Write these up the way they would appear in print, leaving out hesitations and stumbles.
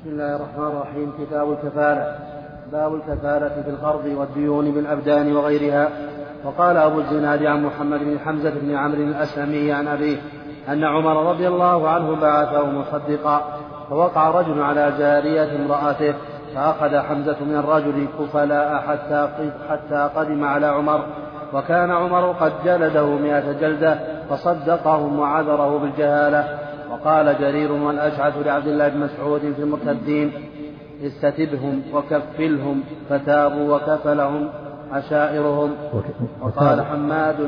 بسم الله الرحمن الرحيم. كتاب الكفالة. باب الكفالة في القرض والديون بالأبدان وغيرها. وقال أبو الزناد عن محمد بن حمزة بن عمرو الأسلمي عن أبيه أن عمر رضي الله عنه بعثه مصدقا، فوقع رجل على جارية امرأته، فأخذ حمزة من الرجل كفلاء حتى قدم على عمر، وكان عمر قد جلده 100 جلدة، فصدقهم وعذره بالجهالة. وقال جرير والأشعث لعبد الله بن مسعود في المرتدين: استتبهم وكفلهم، فتابوا وكفلهم عشائرهم. وقال حماد: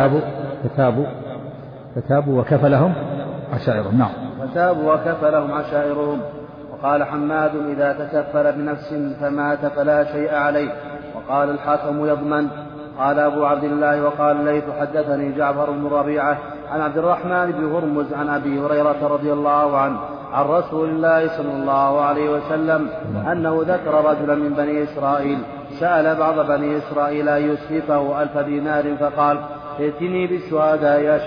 فتابوا وكفلهم عشائرهم. نعم. فتابوا وكفلهم عشائرهم. وقال حماد: إذا تكفل بنفس فمات فلا شيء عليه. وقال الحاكم: يضمن. قال أبو عبد الله: وقال الليث: حدثني جعفر بن ربيعة عن عبد الرحمن بن هرمز عن أبي هريرة رضي الله عنه عن رسول الله صلى الله عليه وسلم أنه ذكر رجلا من بني إسرائيل سأل بعض بني إسرائيل أن يسلفه 1000 دينار، فقال: ائتني بالشهداء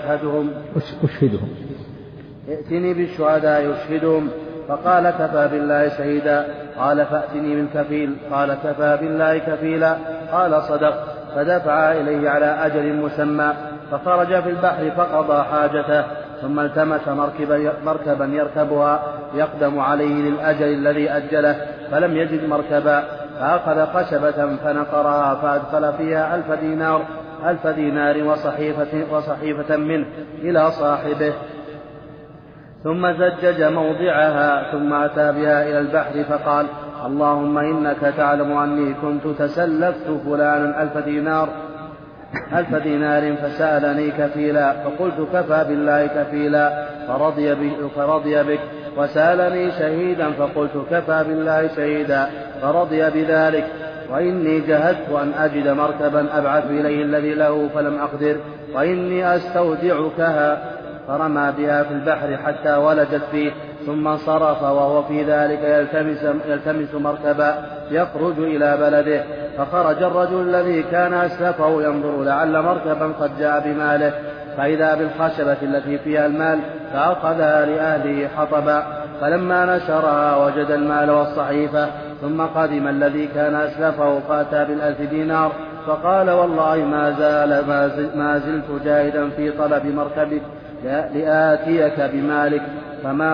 يشهدهم. فقال: كفى بالله شهيدا. قال: فأتني بالكفيل. قال: كفى بالله كفيلا. قال: صدق. فدفع إليه على أجل مسمى، فخرج في البحر فقضى حاجته، ثم التمس مركبا يركبها يقدم عليه للأجل الذي أجله، فلم يجد مركبا، فأخذ خشبة فنقرها فأدخل فيها 1000 دينار وصحيفة منه إلى صاحبه، ثم زجج موضعها، ثم أتى بها إلى البحر فقال: اللهم إنك تعلم أني كنت تسلفت فلانا 1000 دينار فسألني كفيلا، فقلت: كفى بالله كفيلا، فرضي بك. وسألني شهيدا، فقلت: كفى بالله شهيدا، فرضي بذلك. وإني جهدت أن أجد مركبا أبعث إليه الذي له فلم أقدر، وإني أستودعكها. فرمى بها في البحر حتى ولجت فيه، ثم انصرف وهو في ذلك يلتمس مركبا يخرج إلى بلده. فخرج الرجل الذي كان أسلفه ينظر لعل مركبا قد جاء بماله، فإذا بالخشبة التي فيها المال، فأخذها لأهله حطبا، فلما نشرها وجد المال والصحيفة. ثم قدم الذي كان أسلفه فأتى ب1000 دينار، فقال: والله ما زلت جاهدا في طلب مركبك لآتيك بمالك، فما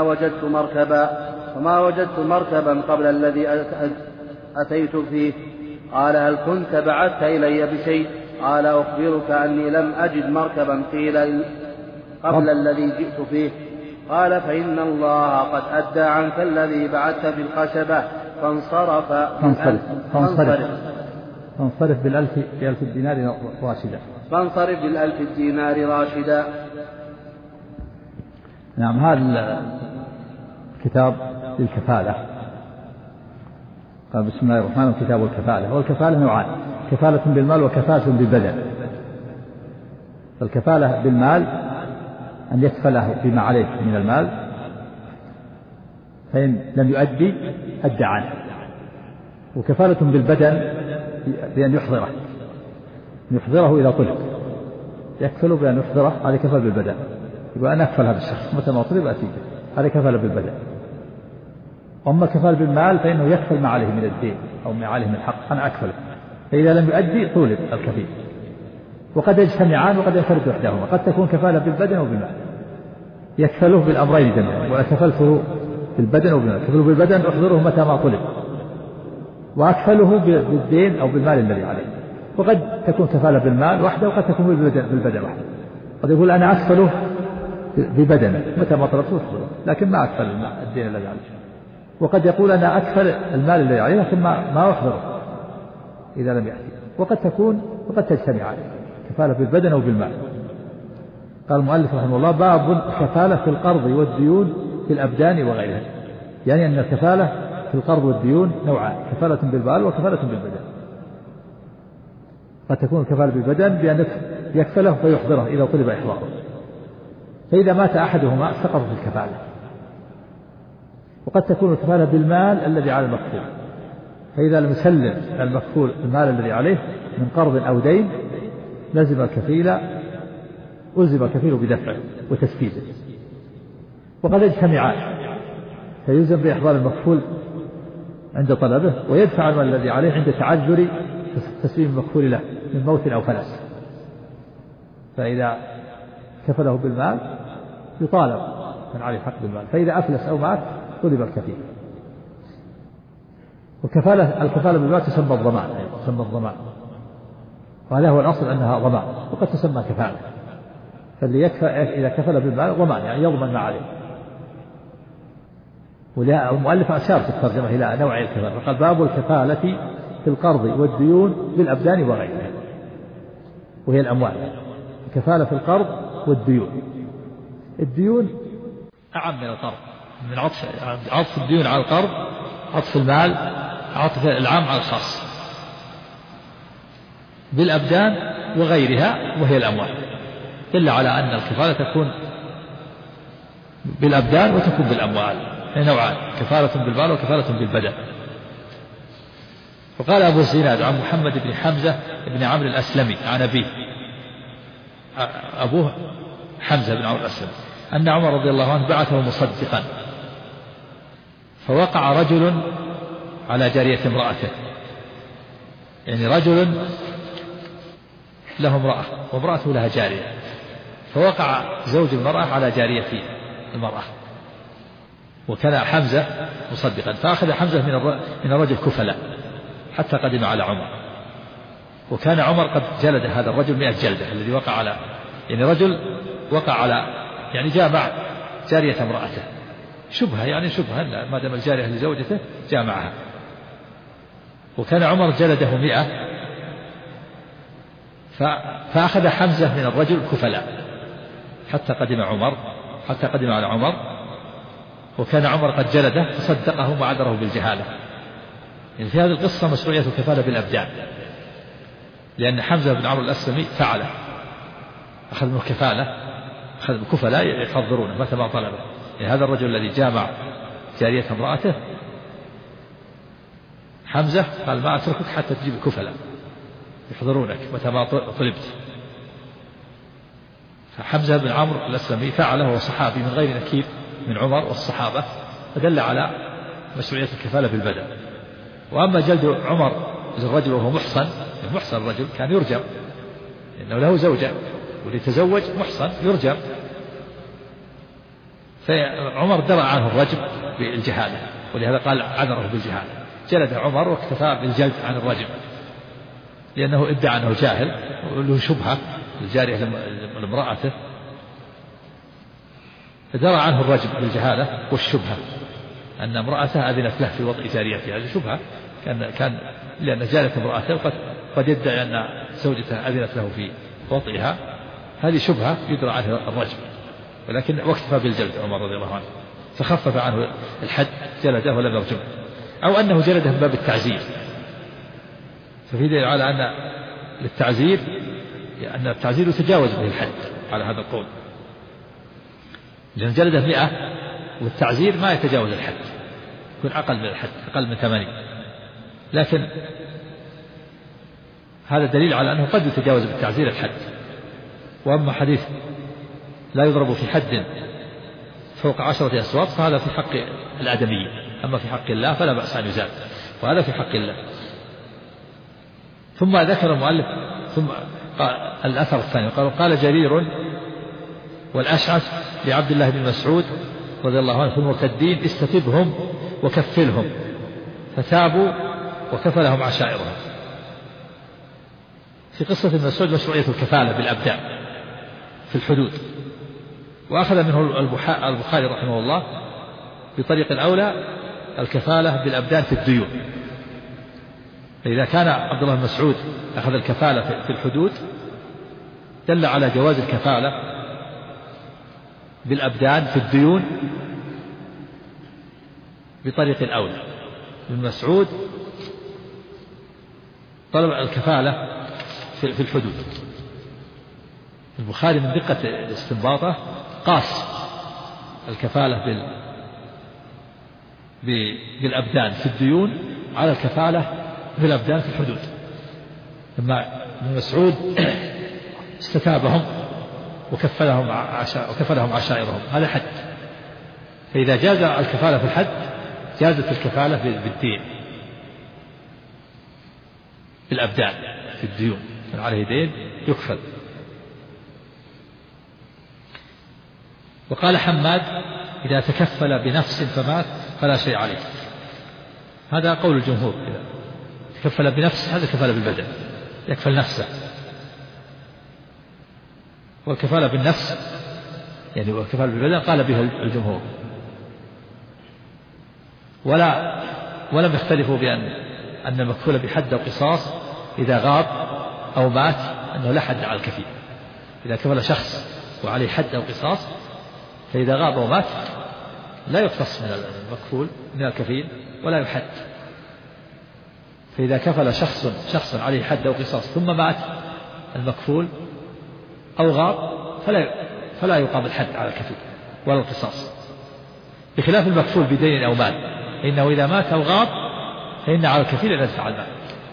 وجدت مركبا قبل الذي أتيت فيه. قال: هل كنت بعثت إلي بشيء؟ قال: أخبرك أني لم أجد مركبا قيل قبل الذي جئت فيه. قال: فإن الله قد أدى عنك الذي بعثت في الخشبة. فانصرف ب1000 دينار راشدا. فانصرف ب1000 دينار راشدا. نعم. هذا الكتاب للكفالة. قال: بسم الله الرحمن الرحيم. كتاب الكفالة. والكفالة نوعان: كفالة بالمال وكفالة بالبدن. فالكفالة بالمال أن يكفله بما عليه من المال، فإن لم يؤدي أدى عنه. وكفالة بالبدن بأن يحضره إذا طلب، يكفل بأن يحضره. هذا كفل بالبدن، يقول: أنا أكفل هذا الشخص متى ما طلب أتيه. هذا كفل بالبدن. أما كفال بالمال فإنه يكفل ما عليه من الدين أو ما عليه من الحق، أنا أكفله. فإذا لم يؤدي طولب الكفيل. وقد يجتمعان وقد ينفرد إحداهما. قد تكون كفالة بالبدن وبالمال، يكفله بالأمرين جميعا. وأكفلته بالبدن وبالمال. كفله بالبدن أحضره متى ما طلب، وأكفله بالدين أو بالمال الذي عليه. وقد تكون كفالة بالمال وحده، وقد تكون بالبدن وحده. قد يقول: أنا أكفله ببدنه متى ما طلبته أحضره، لكن ما أكفل الدين الذي عليه. وقد يقول: أنا أكفل المال الذي عليه، لكن ما أحضره إذا لم يأتي. وقد تجتمع كفالة بالبدن أو بالمال. قال المؤلف رحمه الله: باب كفالة في القرض والديون في الأبدان وغيرها. يعني أن الكفالة في القرض والديون نوعان: كفالة بالمال وكفالة بالبدن. قد تكون الكفالة بالبدن بأن يكفله فيحضره إذا طلب إحضاره، فإذا مات أحدهما سقط في الكفالة. وقد تكون الكفالة بالمال الذي على المكفول، فإذا لم يسلم المكفول المال الذي عليه من قرض أو دين ألزم الكفيل بدفعه وتسديده. وقد يجتمعان، فيلزم بإحضار المكفول عند طلبه، ويدفع المال الذي عليه عند تعذر تسليم المكفول له من موت أو فلس. فإذا كفله بالمال يطالب من عليه حق بالمال، فإذا أفلس أو مات طلب الكفيل. الكفالة بالمال تسمى الضمان، وهذا هو الأصل أنها ضمان، وقد تسمى كفالة. فاللي يكفى إذا كفل بالمال ضمان، يعني يضمن ما عليه. والمؤلف أشار في الترجمة إلى نوع الكفالة، فقال باب الكفالة في القرض والديون بالأبدان وغيرها، وهي الأموال. الكفالة في القرض والديون. الديون أعم من القرض، من عطف الديون على القرض، عطف المال، عطف العام على الخاص. بالأبدان وغيرها وهي الأموال، دل على أن الكفالة تكون بالأبدان وتكون بالأموال، نوعان: كفالة بالمال وكفالة بالبدن. وقال أبو الزناد عن محمد بن حمزة بن عمرو الأسلمي عن أبيه، أبوه حمزة بن عمرو الأسلمي، أن عمر رضي الله عنه بعثه مصدقا، فوقع رجل على جارية امرأته، يعني رجل له امرأة وامرأته لها جارية، فوقع زوج المرأة على جارية المرأة، وكان حمزة مصدقا، فأخذ حمزة من الرجل كفلا حتى قدم على عمر. وكان عمر قد جلد هذا الرجل 100 جلدة الذي وقع على، يعني رجل وقع على، يعني جامع جارية امرأته، شبهة، يعني شبهة ما دام الجارية لزوجته جامعها. وكان عمر جلده 100، فأخذ حمزة من الرجل كفلا حتى قدم على عمر، وكان عمر قد جلده فصدقه وعذره بالجهالة. يعني في هذه القصة مشروعية الكفالة بالأبدان، لأن حمزة بن عمرو الأسلمي فعله، أخذ منه كفالة، أخذ كفلاء يحضرونه متى ما طلبه. يعني هذا الرجل الذي جامع جارية امرأته، حمزة قال ما أتركك حتى تجيب كفلاء يحضرونك متى ما طلبت. فحمزة بن عمرو الأسلمي فعله، وهو صحابي من غير نكير من عمر والصحابة، فدل على مشروعية الكفالة بالبدن. وأما جلد عمر للرجل وهو محصن الرجل كان يرجم، لأنه له زوجة، واللي يتزوج محصن يرجم. فعمر درى عنه الرجم بالجهالة، ولهذا قال عذره بالجهالة، جلد عمر واكتفى بالجلد عن الرجم، لأنه ادعى أنه جاهل وله شبهة الجارية لامرأته، فدرى عنه الرجم بالجهالة والشبهة أن امرأته أذنت له في وطئ جاريته. هذه شبهة كان لأن جارية امرأته قد يدعي أن زوجته أذنت له في وطئها، هذه شبهة يدرى عنه الرجم، ولكن واكتفى بالجلد عمر رضي الله عنه، فخفف عنه الحد، جلده ولم يرجمه. أو أنه جلده من باب التعزير، ففي دليل على أن للتعزير، أن التعزير يتجاوز به الحد على هذا القول، لأن جلده 100 والتعزير ما يتجاوز الحد، يكون أقل من الحد، أقل من 80. لكن هذا دليل على أنه قد يتجاوز بالتعزير الحد. وأما حديث لا يضرب في حد فوق 10 أصوات فهذا في حق الآدمية، أما في حق الله فلا بأس أن يزال، وهذا في حق الله. ثم ذكر المؤلف ثم الأثر الثاني، قال جرير والأشعث لعبد الله بن مسعود رضي الله عنه في المرتدين: استتبهم وكفلهم، فتابوا وكفلهم عشائرهم. في قصة ابن مسعود مشروعية الكفالة بالأبدان في الحدود، وأخذ منه البخاري رحمه الله بطريق الأولى الكفالة بالأبدان في الديون. فإذا كان عبد الله بن مسعود أخذ الكفالة في الحدود دل على جواز الكفالة بالأبدان في الديون بطريق الأولى. ابن مسعود طلب الكفالة في الحدود. البخاري من دقة استنباطه قاس الكفالة بالأبدان في الديون على الكفالة بالأبدان في الحدود. لما ابن مسعود استتابهم وكفلهم عشائرهم، هذا حد. فإذا جاز الكفالة في الحد جازت الكفالة بالدين بالأبدان في الديون، من عليه دين يكفل. وقال حماد إذا تكفل بنفس فمات فلا شيء عليه. هذا قول الجمهور، إذا تكفل بنفس هذا كفل بالبدن، يكفل نفسه. والكفالة بالنفس يعني والكفالة بالبدن قال بها الجمهور، ولم يختلفوا أن المكفول بحد أو قصاص إذا غاب أو مات أنه لا حد على الكفيل. إذا كفل شخص وعليه حد أو قصاص فإذا غاب أو مات لا يقتص من المكفول من الكفيل ولا يحد. فإذا كفل شخص عليه حد أو قصاص ثم مات المكفول أو غاب فلا يقام الحد على الكفيل ولا القصاص، بخلاف المكفول بدين أو مال، إنه إذا مات أو غاب فإن على الكفيل أن يدفع المال.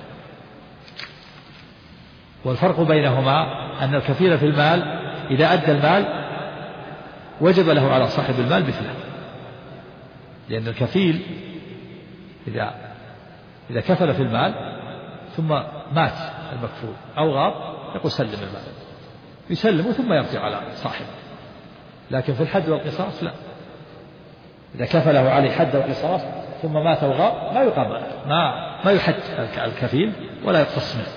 والفرق بينهما أن الكفيل في المال إذا أدى المال وجب له على صاحب المال مثله، لأن الكفيل إذا كفل في المال ثم مات المكفول أو غاب يقول سلم المال، يسلمه ثم يرجع على صاحبه. لكن في الحد والقصاص لا، إذا كفله عليه حد وقصاص ثم مات أو غاب ما يقام، ما يحد الكفيل ولا يقتص منه.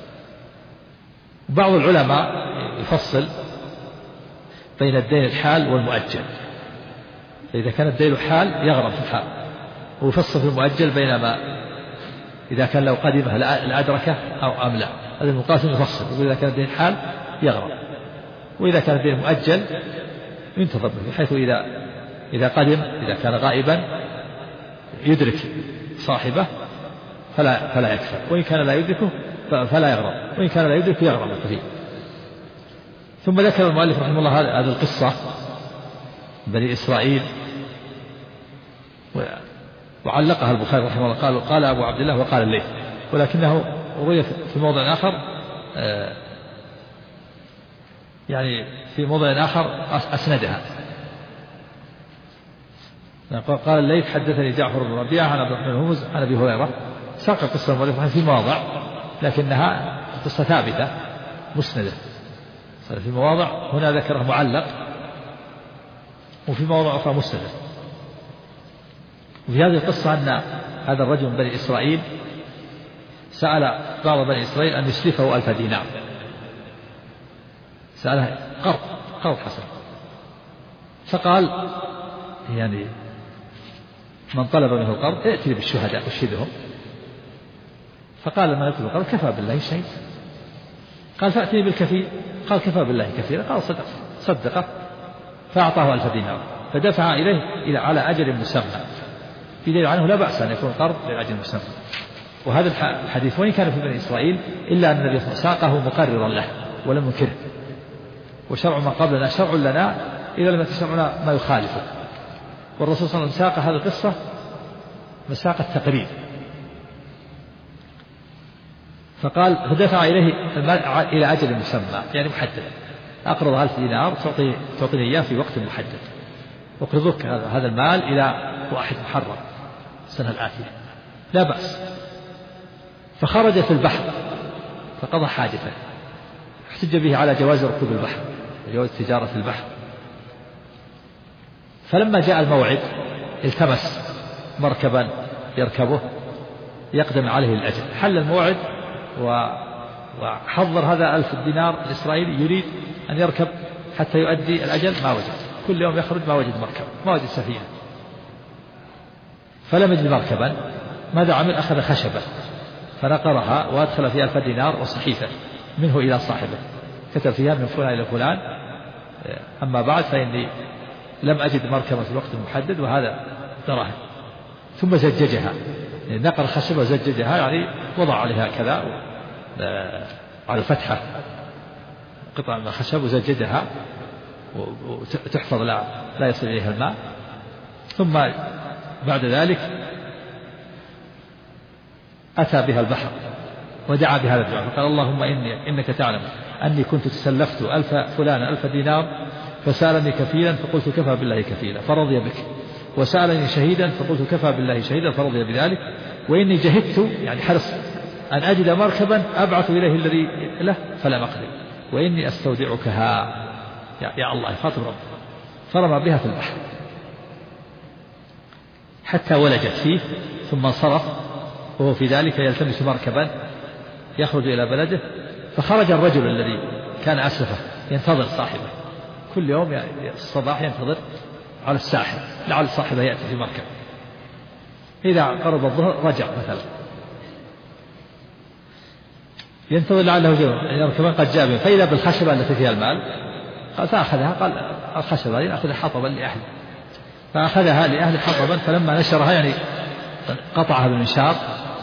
بعض العلماء يفصل بين الدين الحال والمؤجل، فإذا كان الدين حال يغرم في الحال، ويفصل في المؤجل بينما إذا كان لو قدمه الأدركة أو أم لا. هذا المقاسم يفصل، وإذا كان الدين حال يغرم، وإذا كان الدين مؤجل ينتظر به، بحيث إذا قدم إذا كان غائبا يدرك صاحبه فلا يكفر، وإن كان لا يدركه فلا يغرم، وإن كان لا يدركه يغرم الكفيل. ثم ذكر المؤلف رحمه الله هذه القصة بني إسرائيل، وعلقها البخاري رحمه الله، قال أبو عبد الله وقال الليث، ولكنه روي في موضع آخر، يعني في موضع آخر أسندها. قال الليث حدثني جعفر بن ربيعة عن عبد الرحمن بن هرمز عن أبي هريرة، ساق قصة المؤلف في مواضع لكنها قصة ثابتة مسندة في مواضع، هنا ذكره معلق وفي مواضع أخرى مسندة. وفي هذه القصة أن هذا الرجل من بني إسرائيل سأل بعض بني إسرائيل أن يسلفه 1000 دينار، سأله قرض حسن، فقال يعني من طلب منه القرض ائتي بالشهداء أشهدهم. فقال من يطلب القرض كفى بالله شهيد. قال فأتني بالكفيل، قال كفى بالله كفيلا. قال صدقه، فأعطاه 1000 دينار، فدفع إليه على أجل مسمى، في دليل عنه لا بأس أن يكون قرض لأجل مسمى. وهذا الحديث وإن كان في بني إسرائيل إلا أن النبي ساقه مقررا له ولم ينكره، وشرع ما قبلنا شرع لنا إذا لم تشرعنا ما يخالفه. والرسول صلى الله عليه وسلم ساق هذه القصة مساق التقرير، فقال فدفع إليه المال إلى أجل مسمى يعني محدد، أقرض 1000 دينار تعطيني إياه في وقت محدد، أقرضك هذا المال إلى 1 محرم السنة الآتية لا بأس. فخرج في البحر فقضى حاجته، احتج به على جواز ركوب البحر وجواز تجارة البحر. فلما جاء الموعد التمس مركبا يركبه يقدم عليه الأجل، حل الموعد وحضر هذا 1000 دينار الإسرائيلي يريد أن يركب حتى يؤدي الأجل، ما وجد، كل يوم يخرج ما وجد مركب، ما وجد سفينة، فلم يجد مركبا. ماذا عمل؟ أخذ خشبة فنقرها وأدخل فيها 1000 دينار وصحيفة منه إلى صاحبه، كتب فيها من فلان إلى فلان، أما بعد فإني لم أجد مركبا في الوقت المحدد وهذا دراهم. ثم زججها، نقر الخشبة وزججها يعني وضع عليها كذا على الفتحة قطعة من الخشب وزججها وتحفظ لا يصل إليها الماء. ثم بعد ذلك أتى بها البحر ودعا بهذا الدعاء فقال اللهم إنك تعلم أني كنت تسلفت فلان 1000 دينار فسألني كفيلا فقلت كفى بالله كفيلا فرضي بك، وسألني شهيدا فقلت كفى بالله شهيدا فرضي بذلك، وإني جهدت يعني حرص أن أجد مركبا أبعث إليه الذي له فلم أقدر وإني أستودعكها يا الله يخاطب ربه. فرمى بها في البحر حتى ولجت فيه ثم انصرف وهو في ذلك يلتمس مركبا يخرج إلى بلده. فخرج الرجل الذي كان أسلفه ينتظر صاحبه كل يوم الصباح ينتظر على الساحل لعل صاحبه يأتي في مركب. إذا قرب الظهر رجع مثلا ينتظر لعله جاء كمان قد جاء به فإذا بالخشبة التي فيها المال قال فأخذها قال الخشبة هذه أخذها حطبا لأهله فأخذها لأهل حطبا فلما نشرها يعني قطعها بالمنشار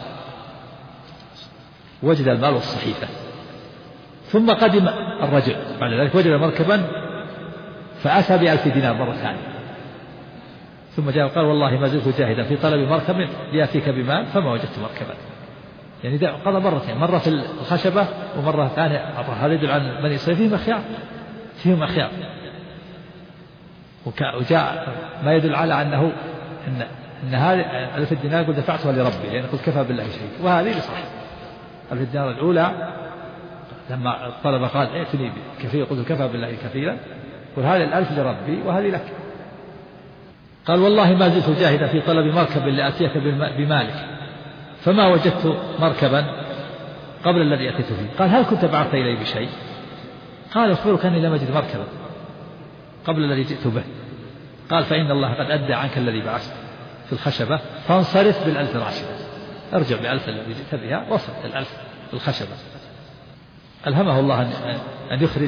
وجد المال والصحيفة. ثم قدم الرجل بعد ذلك وجد مركبا فأتى ب1000 دينار مرة ثانية ثم جاء وقال والله ما زلت جاهدا في طلب مركب ليأتيك بمال فما وجدت مركبا. يعني قضى مرتين مرة في الخشبة ومرة ثانية هذا يدل عن بني إسرائيل فيهم أخيار وجاء ما يدل على أنه إن هذه 1000 دينار قد دفعتها لربي لأن قلت كفى بالله شيء وهذه لصح 1000 دينار الأولى لما الطلبة قال ائتني بكفيل قلت كفى بالله كفيلا قل هذه 1000 لربي وهذه لك. قال والله ما زلت جاهدا في طلب مركب لآتيك بمالك فما وجدت مركبا قبل الذي أتيت فيه. قال هل كنت بعثت إلي بشيء؟ قال أخبرك أني لم أجد مركبا قبل الذي جئت به. قال فإن الله قد أدى عنك الذي بعثت في الخشبة فانصرف بال1000 راشدة ارجع ب1000 الذي جئت بها وصل 1000 بالخشبة. ألهمه الله أن يخرج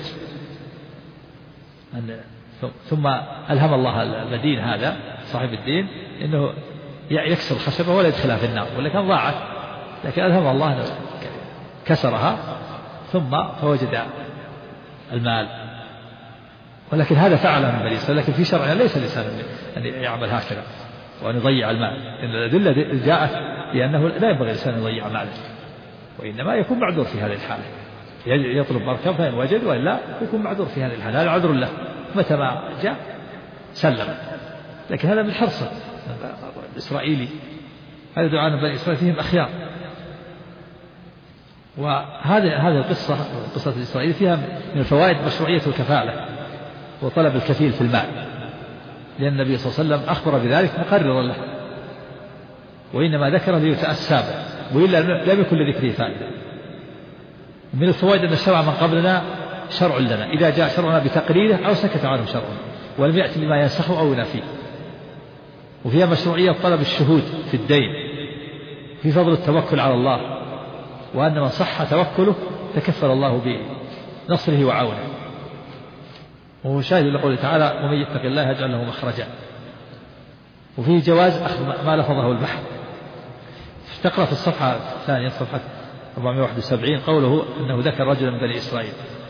ثم ألهم الله المدين هذا صاحب الدين إنه يكسر الخشبة ولا يدخلها في النار ولا كان ضاعت لكن ألهم الله أنه كسرها ثم فوجد المال. ولكن هذا فعله من بني إسرائيل لكن في شرعنا ليس الإنسان أن يعمل هكذا وأن يضيع المال. إن الأدلة جاءت بأنه لا ينبغي الإنسان أن يضيع ماله وإنما يكون معذور في هذه الحالة يطلب مركب فإن وجد وإلا يكون معذور في هذه الحالة هذا عذر له متى ما جاء سلم. لكن هذا من حرصه الإسرائيلي هذا دعاء بني إسرائيل فيهم أخيار. وهذه القصة الإسرائيلية فيها من الفوائد مشروعية الكفالة وطلب الكفيل في المال لأن النبي صلى الله عليه وسلم أخبر بذلك مقررا له وإنما ذكره ليتأسى به وإلا لم يكن لذكره فائدة. من الفوائد أن الشرع من قبلنا شرع لنا إذا جاء شرعنا بتقريره أو سكت عنه شرعنا ولم يأتي بما ينسخه أو ينافيه. وفيها مشروعية طلب الشهود في الدين في فضل التوكل على الله وأن من صح توكله تكفل الله بنصره وعونه. وهو شاهد لقوله تعالى ومن يتق الله يجعل له مخرجا. وفيه جواز أخذ ما لفظه البحر. تقرأ في الصفحة الثانية صفحة 471 قوله أنه ذكر رجلا من بني إسرائيل.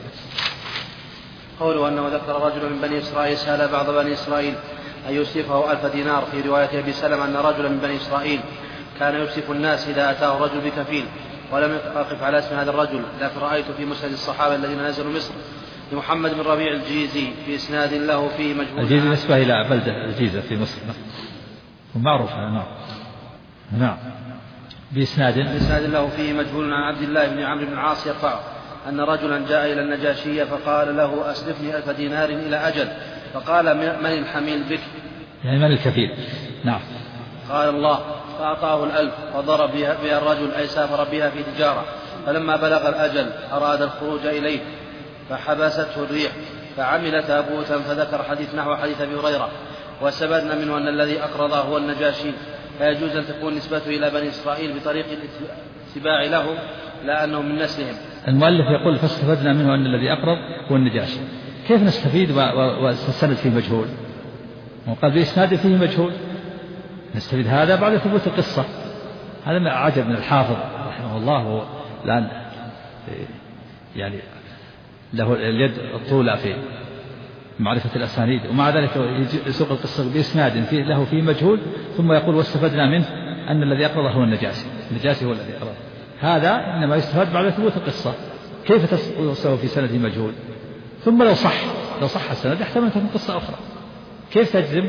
قوله أنه ذكر رجل من بني إسرائيل سأل بعض بني إسرائيل أن يوسفه 1000 دينار. في رواية أبي سلمة أن رجلا من بني إسرائيل كان يوسف الناس إذا أتاه رجل بكفيل ولم أقف على اسم هذا الرجل لكن رأيت في مسند الصحابة الذين نزلوا مصر لمحمد بن ربيع الجيزي بإسناد له فيه مجهول. الجيزي نسبة إلى بلدة الجيزة في مصر ومعروف. نعم بإسناد له فيه مجهول عن عبد الله بن عمرو بن العاص يرفعه أن رجلا جاء إلى النجاشية فقال له أسلفني 1000 دينار إلى أجل فقال من الحميل بك يعني من الكفيل. نعم. قال الله فأعطاه 1000 وضرب بها الرجل أي سافر بها في تجارة فلما بلغ الأجل أراد الخروج إليه فحبسته الريح فعمل تابوتا فذكر حديث نحو حديث أبي هريرة واستبدنا منه أن الذي أقرضه هو النجاشي فيجوز أن تكون نسبته إلى بني إسرائيل بطريق الاتباع لهم لا أنهم من نسلهم. المؤلف يقول فاستفدنا منه أن الذي أقرض هو النجاشي. كيف نستفيد والسند فيه مجهول وقال بإسناد فيه مجهول نستفيد هذا بعد ثبوت القصة. هذا ما عجب من الحافظ رحمه الله لأن يعني له اليد الطولى في معرفة الأسانيد ومع ذلك يسوق القصة بإسناد له فيه مجهول ثم يقول واستفدنا منه أن الذي أقرضه هو النجاشي هو الذي أقرضه. هذا إنما يستفاد بعد ثبوت القصة. كيف تصوه في سند مجهول ثم لو صح السند يحتمل أن تكون قصة أخرى. كيف تجزم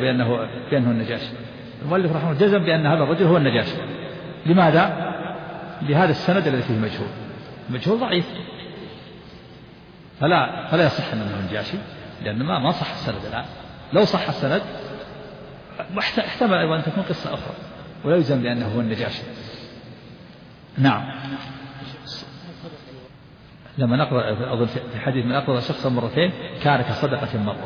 بأنه النجاشي؟ المؤلف رحمه الله جزم بأن هذا الرجل هو النجاشي. لماذا؟ بهذا السند الذي فيه مجهول ضعيف، فلا يصح أنه النجاشي، لأن ما صح السند الآن. لو صح السند احتمل أيضا أن تكون قصة أخرى، ولا يلزم بأنه هو النجاشي. نعم. لما نقرأ أظن في حديث من أقرأ شخصا مرتين كان كصدقة مرة.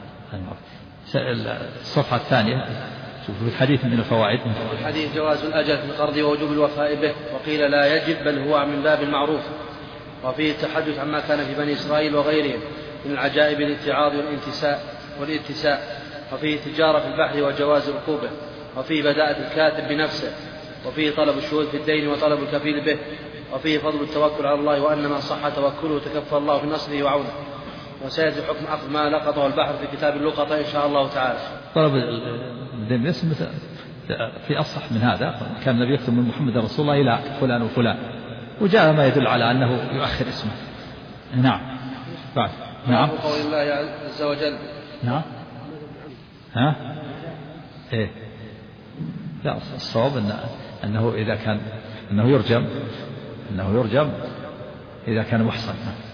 الصفحة الثانية في الحديث من الفوائد. الحديث جواز الأجل في القرض ووجوب الوفاء به، وقيل لا يجب بل هو من باب المعروف، وفيه التحدث عما كان في بني إسرائيل وغيرهم من العجائب الاتعاظ والاتساء، وفيه التجارة في البحر وجواز ركوبه، وفيه بداءة الكاتب بنفسه، وفيه طلب الشهود في الدين وطلب الكفيل به، وفيه فضل التوكل على الله وأن من صح توكله تكفى الله في نصره وعونه. وسيأتي حكم أخذ ما لقطه البحر في كتاب اللقطة إن شاء الله تعالى. طلب الدين في أصح من هذا، كان النبي يكتب من محمد رسول الله إلى فلان وفلان، وجاء ما يدل على أنه يؤخر اسمه. نعم. بعد. نعم. قول الله عز وجل. نعم. إيه. لا، الصواب أنه إذا كان أنه يرجم إذا كان محصن.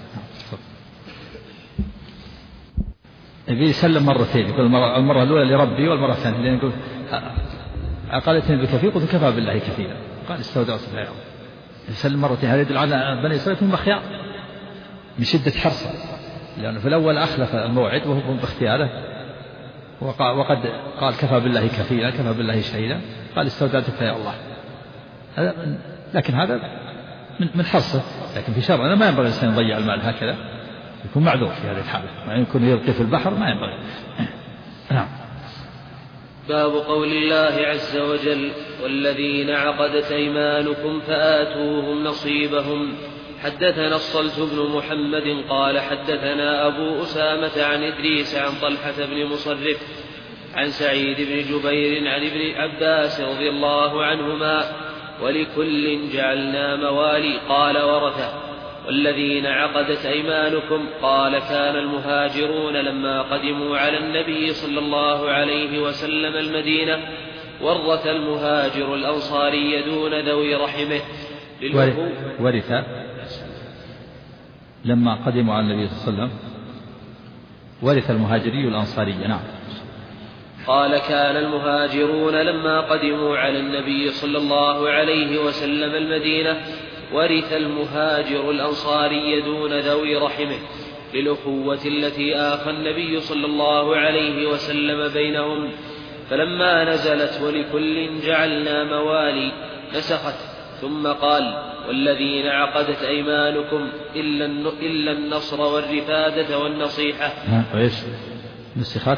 يبي يسلم مرتين، يقول المرة الأولى لربي والمرة الثانية، لأن يقول قالت بكفيل، قلت كفى بالله كفيلا، قال استودعت الله. يسلم مرتين، هذا يدل على بني إسرائيل هم أخيار من شدة حرصه، لأنه في الأول أخلف الموعد وهو باختياره، وقد قال كفى بالله كفيلا، كفى بالله شهيدا، قال استودعتك يا الله. لكن هذا من حرصه، لكن في شرعنا ما ينبغي الإنسان يضيع المال هكذا، يكون معذور في هذه الحالة، ما يكون يلقي في البحر ما ينبغي. نعم. باب قول الله عز وجل: والذين عقدت أيمانكم فآتوهم نصيبهم. حدثنا الصلت بن محمد قال حدثنا أبو أسامة عن إدريس عن طلحة بن مصرف عن سعيد بن جبير عن ابن عباس رضي الله عنهما: ولكل جعلنا موالي. قال: ورثه. والذين عقدت أيمانكم. قال: كان المهاجرون لما قدموا على النبي صلى الله عليه وسلم المدينة ورث المهاجر الأنصاري دون ذوي رحمه. ورث لما قدموا على النبي صلى الله عليه وسلم ورث المهاجري الأنصاري. نعم. قال: كان المهاجرون لما قدموا على النبي صلى الله عليه وسلم المدينة ورث المهاجر الأنصاري دون ذوي رحمه للأخوة التي آخى النبي صلى الله عليه وسلم بينهم، فلما نزلت ولكل جعلنا موالي نسخت، ثم قال: والذين عقدت أيمانكم إلا النصر والرفادة والنصيحة. وإيش نسخت؟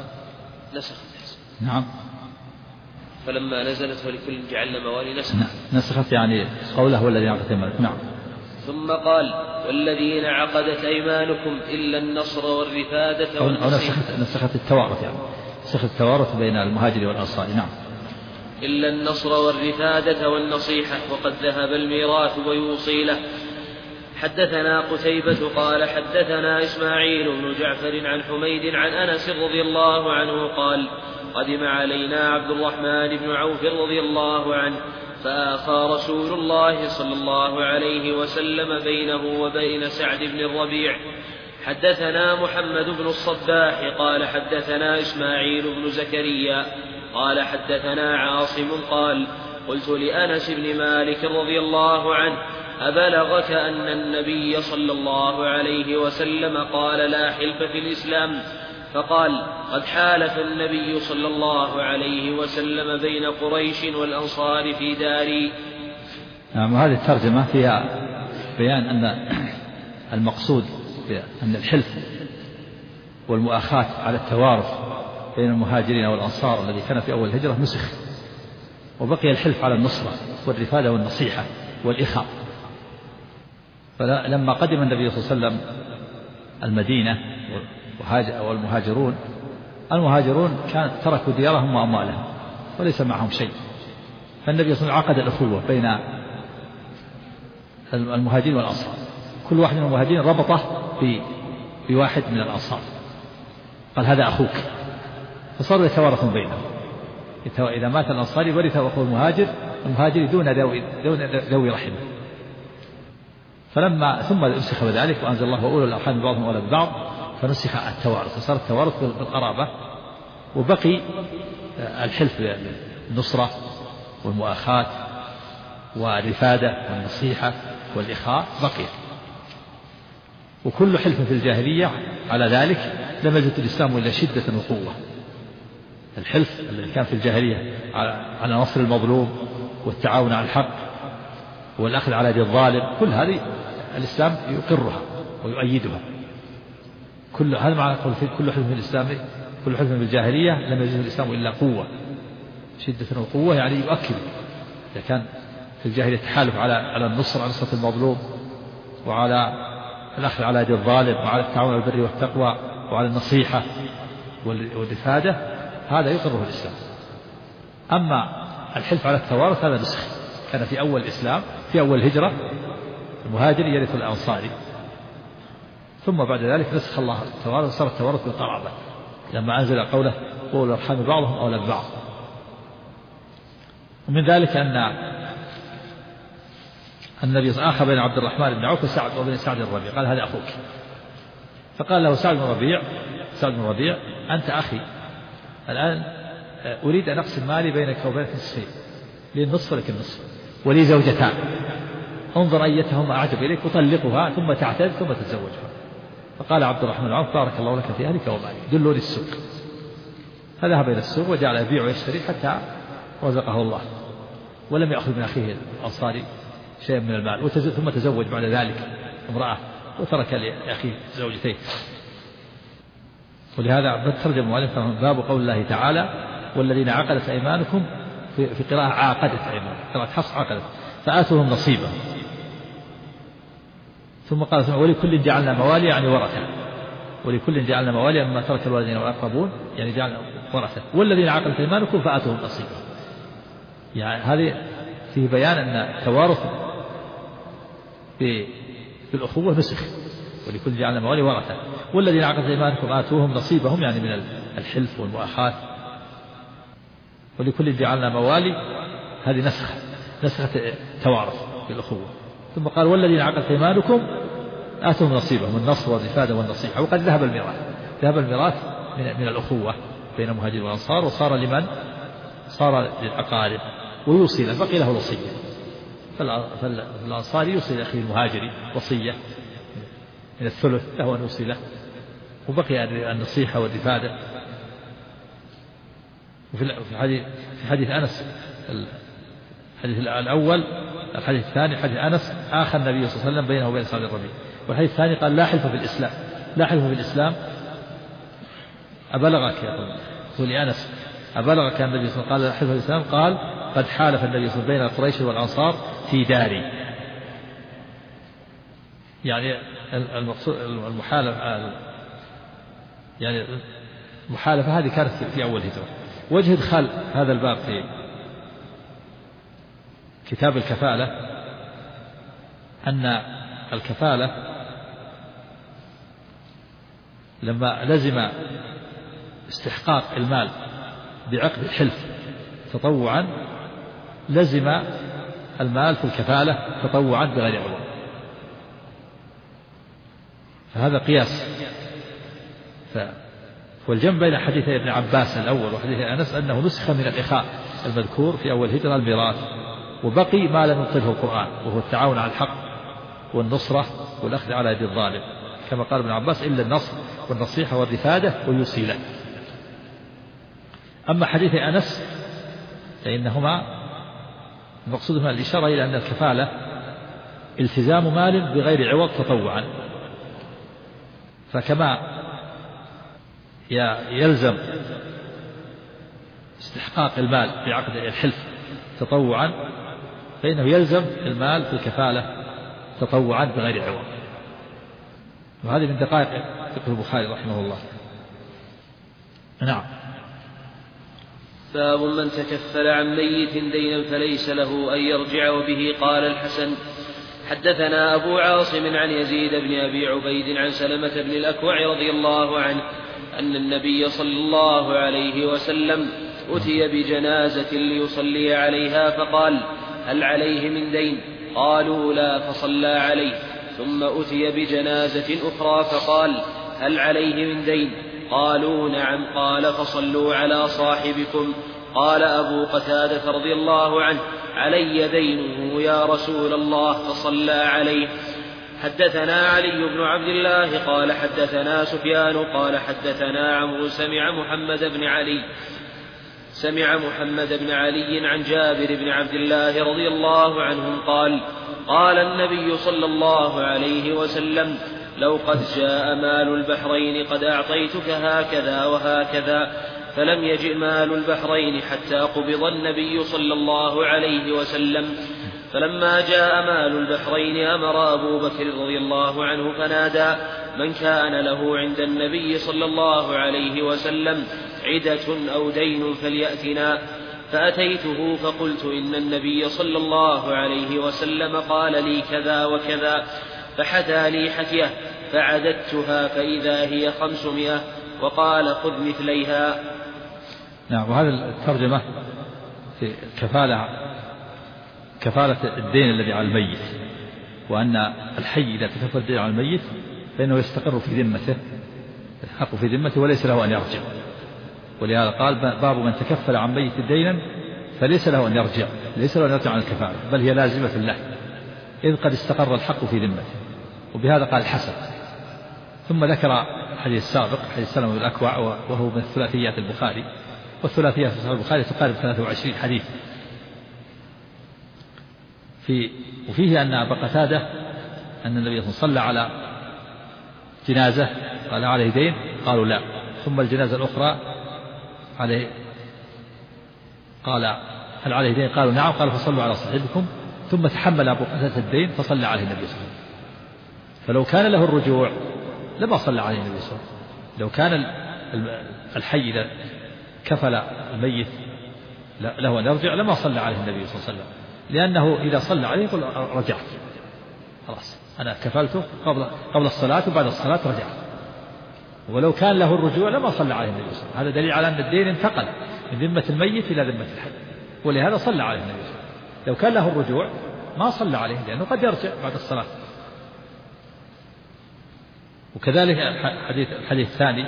نعم. فلما نزلت ولكل جعلنا موالي نسخت يعني قوله والذين عقدت أيمانكم. نعم. ثم قال: والذين عقدت أيمانكم إلا النصر والرفادة والنصيحة. نسخت التوارث، يعني نسخت التوارث بين المهاجر والأنصار. نعم. إلا النصر والرفادة والنصيحة، وقد ذهب الميراث ويوصي له. حدثنا قتيبة قال حدثنا إسماعيل بن جعفر عن حميد عن أنس رضي الله عنه قال: قدم علينا عبد الرحمن بن عوف رضي الله عنه، فآخى رسول الله صلى الله عليه وسلم بينه وبين سعد بن الربيع. حدثنا محمد بن الصباح قال حدثنا إسماعيل بن زكريا قال حدثنا عاصم قال: قلت لأنس بن مالك رضي الله عنه: أبلغك أن النبي صلى الله عليه وسلم قال لا حلف في الإسلام؟ فقال: قد حالف النبي صلى الله عليه وسلم بين قريش والأنصار في داري. نعم. وهذه الترجمة فيها بيان أن المقصود أن الحلف والمؤاخاة على التوارث بين المهاجرين والأنصار الذي كان في أول الهجرة نسخ، وبقي الحلف على النصرة والرفادة والنصيحة والإخاء. فلما قدم النبي صلى الله عليه وسلم المدينة المهاجرون تركوا ديارهم وأموالهم وليس معهم شيء، فالنبي صلى الله عليه وسلم عقد الأخوة بين المهاجرين والأنصار، كل واحد من المهاجرين ربطه بواحد من الأنصار، قال: هذا أخوك، فصاروا يتوارثون بينهم. إذا مات الأنصاري ورث أخوه المهاجر المهاجر دون ذوي رحمه. فلما ثم نسخ بذلك وأنزل الله وأولو الأرحام بعضهم أولى ببعض، فنسخ التوارث فصار التوارث بالقرابة، وبقي الحلف بالنصرة والمؤاخاة والرفادة والنصيحة والإخاء بقي. وكل حلف في الجاهلية على ذلك لم يجد الإسلام إلا شدة وقوة. الحلف الذي كان في الجاهلية على نصر المظلوم والتعاون على الحق والأخذ على يد الظالم، كل هذه الإسلام يقرها ويؤيدها. كل هذا معنى كل حلف في الإسلام، كل حلف في الجاهلية لم يجد الإسلام إلا قوة، شدة وقوة، يعني يؤكد. إذا كان في الجاهلية تحالف على النصر، على نصرة المظلوم، وعلى الأخذ على يد الظالم، وعلى التعاون على البر والتقوى، وعلى النصيحة والإفادة، هذا يقره الإسلام. أما الحلف على التوارث هذا نسخ، كان في أول الإسلام، في أول الهجرة المهاجر يرث الأنصاري، ثم بعد ذلك نسخ الله التوارث وصار التوارث بالقرابة لما أنزل قوله وأولو الأرحام بعضهم أولى ببعض. ومن ذلك أن النبي آخى بين عبد الرحمن بن عوف وبين سعد بن ربيع، قال هذا أخوك، فقال له سعد بن ربيع أنت أخي، الآن أريد أن أقسم مالي بينك وبينك نصفين، لي النصف ولك النصف، ولي زوجتان، انظر أيتهما أعجب إليك وطلقها ثم تعتد ثم تتزوجها. فقال عبد الرحمن بن عوف بارك الله لك في أهلك ومالك، دلوا لي السوق. فذهب إلى السوق وجعل يبيع ويشتري حتى رزقه الله، ولم يأخذ من أخيه الأنصاري شيئا من المال، ثم تزوج بعد ذلك امرأة وترك لأخيه زوجتين. ولهذا ترجم المؤلف باب قول الله تعالى والذين عقدت أيمانكم، في قراءة عاقدت أيمانكم، قراءة حفص عقدت، فآتوهم نصيبهم. ثم قال ولكل جعلنا موالي، يعني ورثة، ولكل جعلنا موالي مما ترك الوالدين والأقربون، يعني جعلنا ورثة، والذين عقدت أيمانكم فآتوهم نصيبهم. يعني هذه فيه بيان أن التوارث بالأخوة نسخ، ولكل جعلنا موالي ورثة، والذين عقدت أيمانكم آتوهم نصيبهم، يعني من الحلف والمؤاخاة. ولكل جعلنا موالي، هذه نسخة توارث بالأخوة. ثم قال والذين عقدت أيمانكم آتوهم نصيبهم، النصر والرفادة والنصيحة. وقد ذهب الميراث من الأخوة بين المهاجرين والأنصار، وصار لمن؟ صار للأقارب، ويوصي له، بقي له الوصية. فالأنصاري يوصي لأخيه المهاجري وصية من الثلث له أن يوصي له، وبقي النصيحة والرفادة. وفي حديث أنس، الحديث الأول، الحديث الثاني حديث أنس آخى النبي صلى الله عليه وسلم بينه وبين سعد الربيع. والحديث الثاني قال لا حلف في الإسلام، لا حلف في الإسلام. أبلغك يقول أنس أبلغك النبي صلى الله عليه وسلم قال لا حلف في الإسلام؟ قال قد حالف النبي صلى الله عليه وسلم بين قريش والأنصار في داري. يعني المقصود المحالفة هذه كانت في أول هجرة. وجه إدخال هذا الباب في كتاب الكفالة أن الكفالة لما لزم استحقاق المال بعقد الحلف تطوعا، لزم المال في الكفالة تطوعا بغير عوض. فهذا قياس. والجمع بين حديث ابن عباس الأول وحديث أنس أنه نسخ من الإخاء المذكور في أول هجرة الميراث، وبقي ما لم ينقله القرآن، وهو التعاون على الحق والنصرة والأخذ على يد الظالم، كما قال ابن عباس إلا النصر والنصيحة والرفادة ويوصي له. أما حديث أنس فإنهما المقصود من الإشارة إلى أن الكفالة التزام مال بغير عوض تطوعا، فكما يلزم استحقاق المال بعقد الحلف تطوعا، فإنه يلزم المال في الكفالة تطوعا بغير عوض. وهذه من دقائق فقه البخاري رحمه الله. نعم. باب من تكفل عن ميت دينا فليس له أن يرجع. وبه قال الحسن حدثنا أبو عاصم عن يزيد بن أبي عبيد عن سلمة بن الأكوع رضي الله عنه أن النبي صلى الله عليه وسلم أتي بجنازة ليصلي عليها فقال: هل عليه من دين؟ قالوا: لا، فصلى عليه. ثم أتي بجنازة أخرى فقال: هل عليه من دين؟ قالوا: نعم. قال: فصلوا على صاحبكم. قال أبو قتادة رضي الله عنه: علي دينه يا رسول الله، فصلى عليه. حدثنا علي بن عبد الله قال حدثنا سفيان قال حدثنا عمرو سمع محمد بن علي عن جابر بن عبد الله رضي الله عنهم قال: قال النبي صلى الله عليه وسلم: لو قد جاء مال البحرين قد أعطيتك هكذا وهكذا، فلم يجئ مال البحرين حتى قبض النبي صلى الله عليه وسلم. فلما جاء مال البحرين أمر أبو بكر رضي الله عنه فنادى: من كان له عند النبي صلى الله عليه وسلم عدة أو دين فليأتنا. فأتيته فقلت: إن النبي صلى الله عليه وسلم قال لي كذا وكذا، فحثى لي حثية فعددتها فإذا هي 500، وقال: خذ مثليها. نعم. وهذا الترجمة في كفالة الدين الذي على الميت، وأن الحي إذا تكفل الدين على الميت فإنه يستقر في ذمته، الحق في ذمته وليس له أن يرجع. ولهذا قال: باب من تكفل عن ميت دينا فليس له أن يرجع، ليس له أن يرجع عن الكفالة، بل هي لازمة له إذ قد استقر الحق في ذمته. وبهذا قال الحسن. ثم ذكر الحديث السابق حديث سلمة بن الأكوع، وهو من ثلاثيات البخاري، والثلاثيات في صحيح البخاري تقارب 23 حديث. وفيه أن أبا قتادة أن النبي صلى على جنازة قال: عليه دين؟ قالوا: لا. ثم الجنازة الأخرى عليه قال: هل عليه دين؟ قالوا: نعم. قال: فصلوا على صاحبكم. ثم تحمل أبو قتادة الدين فصلى عليه النبي صلى الله عليه وسلم. فلو كان له الرجوع لما صلى عليه النبي صلى الله عليه وسلم. لو كان الحي إذا كفل الميت له أن يرجع لما صلى عليه النبي صلى الله عليه وسلم، لأنه إذا صلى عليه يقول: رجعت، خلاص أنا كفلته قبل الصلاة وبعد الصلاة رجعت. ولو كان له الرجوع لما صلى عليه النبي صلى الله عليه وسلم. هذا دليل على أن الدين انتقل من ذمة الميت إلى ذمة الحي، ولهذا صلى عليه النبي صلى الله عليه وسلم. لو كان له الرجوع ما صلى عليه، لأنه قد يرجع بعد الصلاة. وكذلك الحديث الثاني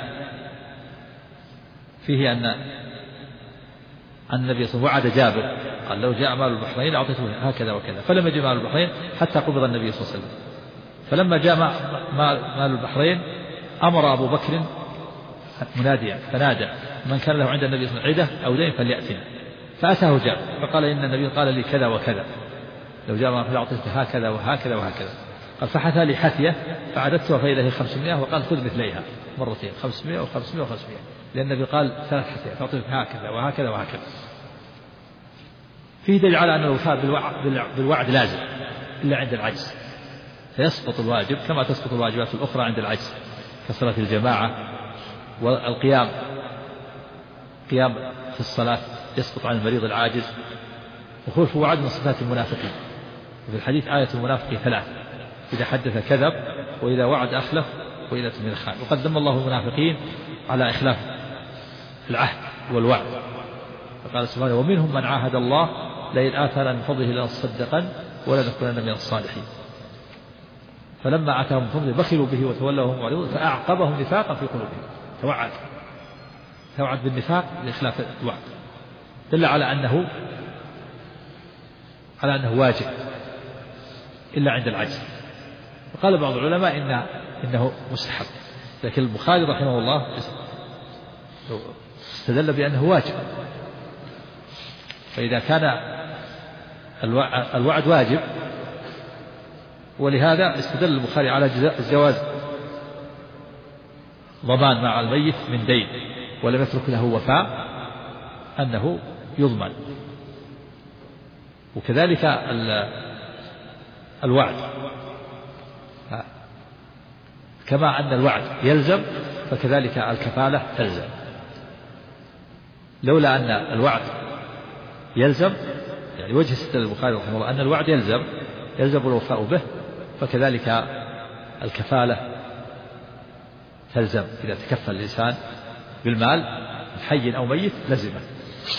فيه أن النبي صلى الله عليه وسلم وعد جابر قال: لو جاء مال البحرين أعطيته هكذا وكذا، فلم يجي مال البحرين حتى قبض النبي صلى الله عليه وسلم. فلما جاء مال البحرين أمر أبو بكر مناديا فنادى: من كان له عند النبي صلى الله عليه وسلم عدة أو دين فليأتنا. فأتاه جابر فقال: إن النبي قال لي كذا وكذا، لو جاء مال أعطيته هكذا وهكذا وهكذا. قال: فحثى لي حثية فعددتها فإذا هي 500، وقال: خذ مثليها مرتين، 500 و500 و500، لأن النبي قال 3 حثيات تعطيك هكذا وهكذا وهكذا. فيه دليل على أن الوفاء بالوعد لازم إلا عند العجز، فيسقط الواجب كما تسقط الواجبات الأخرى عند العجز، كصلاة الجماعة والقيام في الصلاة يسقط عن المريض العاجز. وخلف وعد من صفات المنافقين، وفي الحديث آية المنافق 3: إذا حدث كذب، وإذا وعد أخلف، وإذا اؤتمن خان. وقد ذم الله المنافقين على إخلاف العهد والوعد، فقال سبحانه: ومنهم من عاهد الله لئن آتانا من فضله لنصدقن ولنكونن من الصالحين. فلما آتاهم من فضله بخلوا به وتولوا وهم معرضون فأعقبهم نفاقا في قلوبهم. توعد بالنفاق لإخلاف الوعد، دل على أنه واجب إلا عند العجز. وقال بعض العلماء إنه مستحب، لكن البخاري رحمه الله استدل بأنه واجب. فإذا كان الوعد واجب، ولهذا استدل البخاري على جواز ضمان مع الميت من دين ولم يترك له وفاء أنه يضمن. وكذلك الوعد، كما أن الوعد يلزم فكذلك الكفالة تلزم. لولا أن الوعد يلزم، يعني وجه استدلال البخاري رحمه الله أن الوعد يلزم الوفاء به، فكذلك الكفالة تلزم. إذا تكفل الإنسان بالمال حي أو ميت لزمه.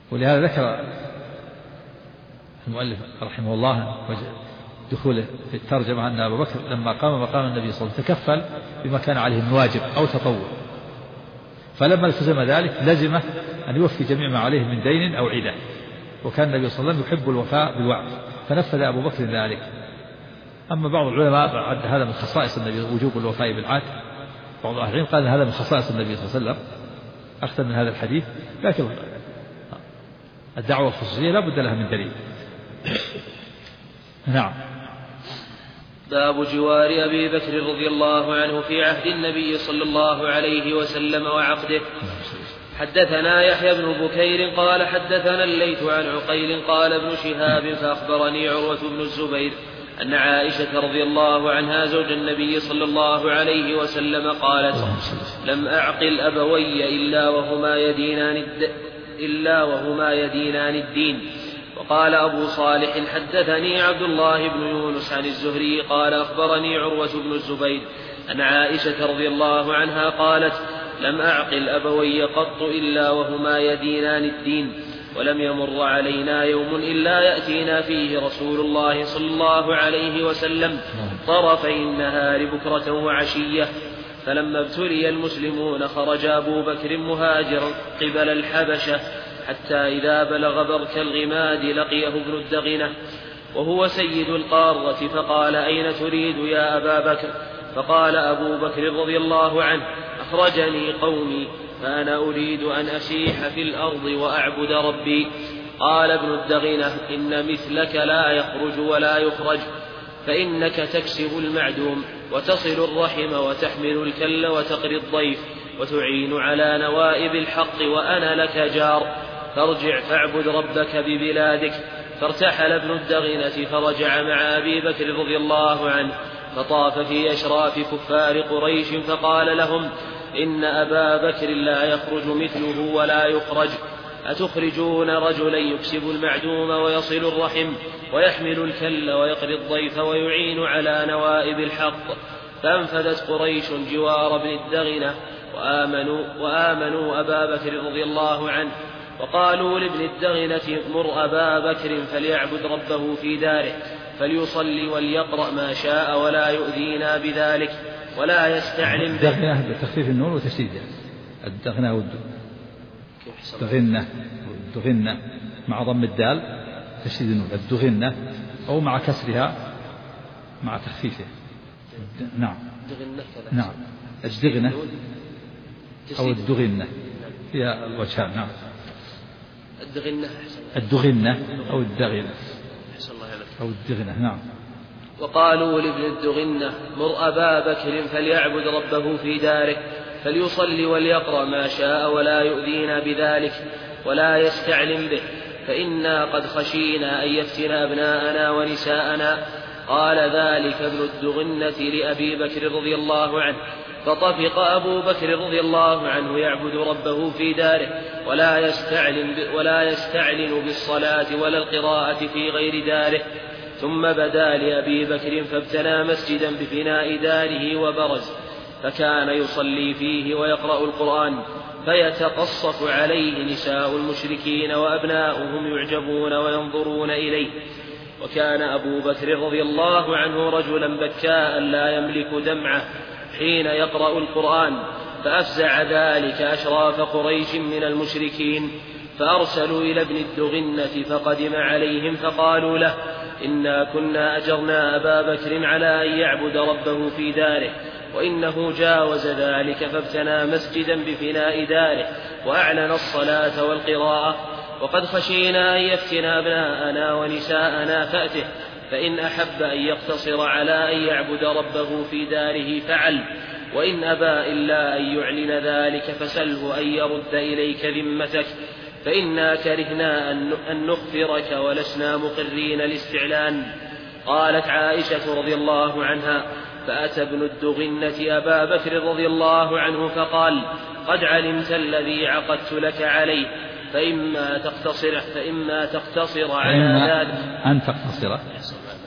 ولهذا ذكر المؤلف رحمه الله دخوله في الترجمة أن أبو بكر لما قام مقام النبي صلى الله عليه وسلم تكفل بما كان عليه من واجب أو تطوع، فلما التزم ذلك لزمه أن يوفي جميع ما عليه من دين أو عدة، وكان النبي صلى الله عليه وسلم يحب الوفاء بالوعد فنفذ أبو بكر ذلك. أما بعض العلماء عد هذا من خصائص النبي وجوب الوفاء بالعهد، بعض أهل العلم قال هذا من خصائص النبي صلى الله عليه وسلم أخذ من هذا الحديث، لكن الدعوة الخصوصية لا بد لها من دليل. نعم. باب جوار أبي بكر رضي الله عنه في عهد النبي صلى الله عليه وسلم وعقده. حدثنا يحيى بن بكير قال حدثنا الليث عن عقيل قال ابن شهاب فأخبرني عروة بن الزبير أن عائشة رضي الله عنها زوج النبي صلى الله عليه وسلم قالت: لم أعقل أبوي إلا وهما يدينان الدين. وقال أبو صالح حدثني عبد الله بن يونس عن الزهري قال أخبرني عروة بن الزبير أن عائشة رضي الله عنها قالت: لم أعقل أبوي قط إلا وهما يدينان الدين، ولم يمر علينا يوم إلا يأتينا فيه رسول الله صلى الله عليه وسلم طرفي النهار بكرة وعشية. فلما ابتلي المسلمون خرج أبو بكر مهاجرا قبل الحبشة حتى إذا بلغ برك الغماد لقيه ابن الدغنة وهو سيد القارة فقال: أين تريد يا أبا بكر؟ فقال أبو بكر رضي الله عنه: أخرجني قومي فأنا أريد أن أسيح في الأرض وأعبد ربي. قال ابن الدغنة: إن مثلك لا يخرج ولا يخرج، فإنك تكسب المعدوم وتصل الرحم وتحمل الكل وتقري الضيف وتعين على نوائب الحق وأنا لك جار، فارجع فاعبد ربك ببلادك. فارتحل ابن الدغنة فرجع مع أبي بكر رضي الله عنه فطاف في أشراف كفار قريش فقال لهم: إن أبا بكر لا يخرج مثله ولا يخرج، أتخرجون رجلا يكسب المعدوم ويصل الرحم ويحمل الكل ويقري الضيف ويعين على نوائب الحق؟ فأنفذت قريش جوار ابن الدغنة وآمنوا أبا بكر رضي الله عنه، وقالوا لابن الدغنة: مر أبا بكر فليعبد ربه في داره فليصلي وليقرأ ما شاء ولا يؤذينا بذلك ولا يستعلم به. الدغنة بتخفيف النون وتشديدها، الدغنة والدغنة مع ضم الدال تشديد النون، الدغنة أو مع كسرها مع تخفيفها. نعم. نعم. الدغنة أو الدغنة فيها الوجهان. نعم. الدغنة أو الدغنة أو الدغنة. نعم. وقالوا لابن الدغنة: مر أبا بكر فليعبد ربه في داره فليصلي وليقرأ ما شاء ولا يؤذينا بذلك ولا يستعلم به، فإنا قد خشينا أن يفتن أبناءنا ونساءنا. قال ذلك ابن الدغنة لأبي بكر رضي الله عنه، فطفق أبو بكر رضي الله عنه يعبد ربه في داره ولا يستعلن بالصلاة ولا القراءة في غير داره. ثم بدا لأبي بكر فابتنى مسجدا بفناء داره وبرز، فكان يصلي فيه ويقرأ القرآن، فيتقصف عليه نساء المشركين وأبناؤهم يعجبون وينظرون إليه. وكان أبو بكر رضي الله عنه رجلا بكاء لا يملك دمعه حين يقرأ القرآن، فأفزع ذلك أشراف قريش من المشركين، فأرسلوا إلى ابن الدغنة فقدم عليهم فقالوا له: إنا كنا أجرنا أبا بكر على أن يعبد ربه في داره، وإنه جاوز ذلك فابتنى مسجدا بفناء داره وأعلن الصلاة والقراءة، وقد خشينا أن يفتن أبناءنا ونساءنا فأته، فإن أحب أن يقتصر على أن يعبد ربه في داره فعل، وإن أبى إلا أن يعلن ذلك فسله أن يرد إليك ذمتك، فإنا كرهنا أن نخفرك ولسنا مقرين الاستعلان. قالت عائشة رضي الله عنها: فأتى ابن الدغنة أبا بكر رضي الله عنه فقال: قد علمت الذي عقدت لك عليه، فإما تقتصر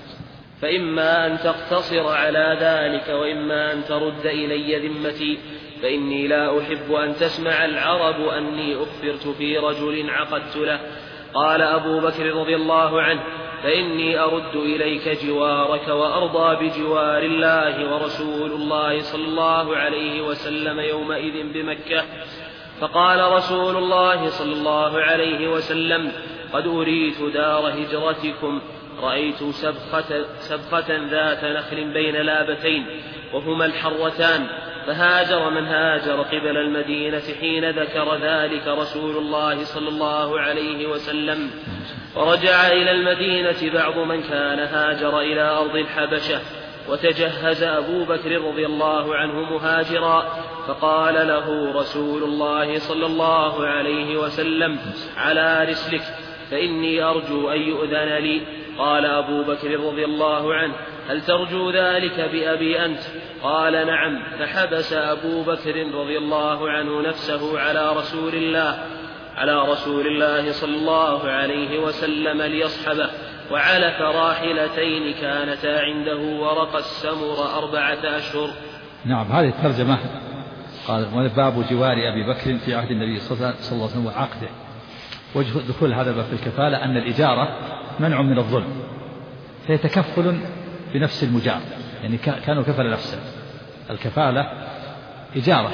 على ذلك وإما أن ترد إلي ذمتي، فإني لا أحب أن تسمع العرب أني أخفرت في رجل عقدت له. قال أبو بكر رضي الله عنه: فإني أرد إليك جوارك وأرضى بجوار الله ورسول الله صلى الله عليه وسلم يومئذ بمكة. فقال رسول الله صلى الله عليه وسلم: قد أريت دار هجرتكم، رأيت سبخة ذات نخل بين لابتين وهما الحرتان، فهاجر من هاجر قبل المدينة حين ذكر ذلك رسول الله صلى الله عليه وسلم. ورجع إلى المدينة بعض من كان هاجر إلى أرض الحبشة. وتجهز أبو بكر رضي الله عنه مهاجرا، فقال له رسول الله صلى الله عليه وسلم: على رسلك، فإني أرجو أن يؤذن لي. قال أبو بكر رضي الله عنه: هل ترجو ذلك بأبي أنت؟ قال: نعم. فحبس أبو بكر رضي الله عنه نفسه على رسول الله صلى الله عليه وسلم ليصحبه، وعلف راحلتين كانتا عنده ورق السمر 4 أشهر. نعم، هذه الترجمة. قال: باب جوار أبي بكر في عهد النبي صلى الله عليه وسلم وعقده. وجه دخول هذا الباب في الكفالة أن الإجارة منع من الظلم، فهي تكفل بنفس المجار، يعني كانوا كفل نفسه. الكفالة إجارة،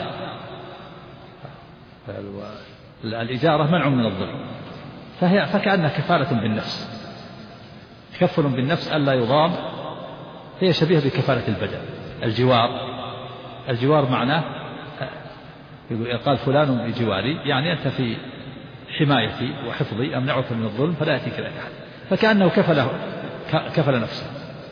الإجارة منع من الظلم، فكأنها كفالة بالنفس، تكفل بالنفس ألا يضام. هي شبيهة بكفالة البدن. الجوار معناه قال فلان بجواري، يعني أنت في حمايتي وحفظي، أمنعك من الظلم فلا يأتيك لك أحد، فكأنه كفل نفسه،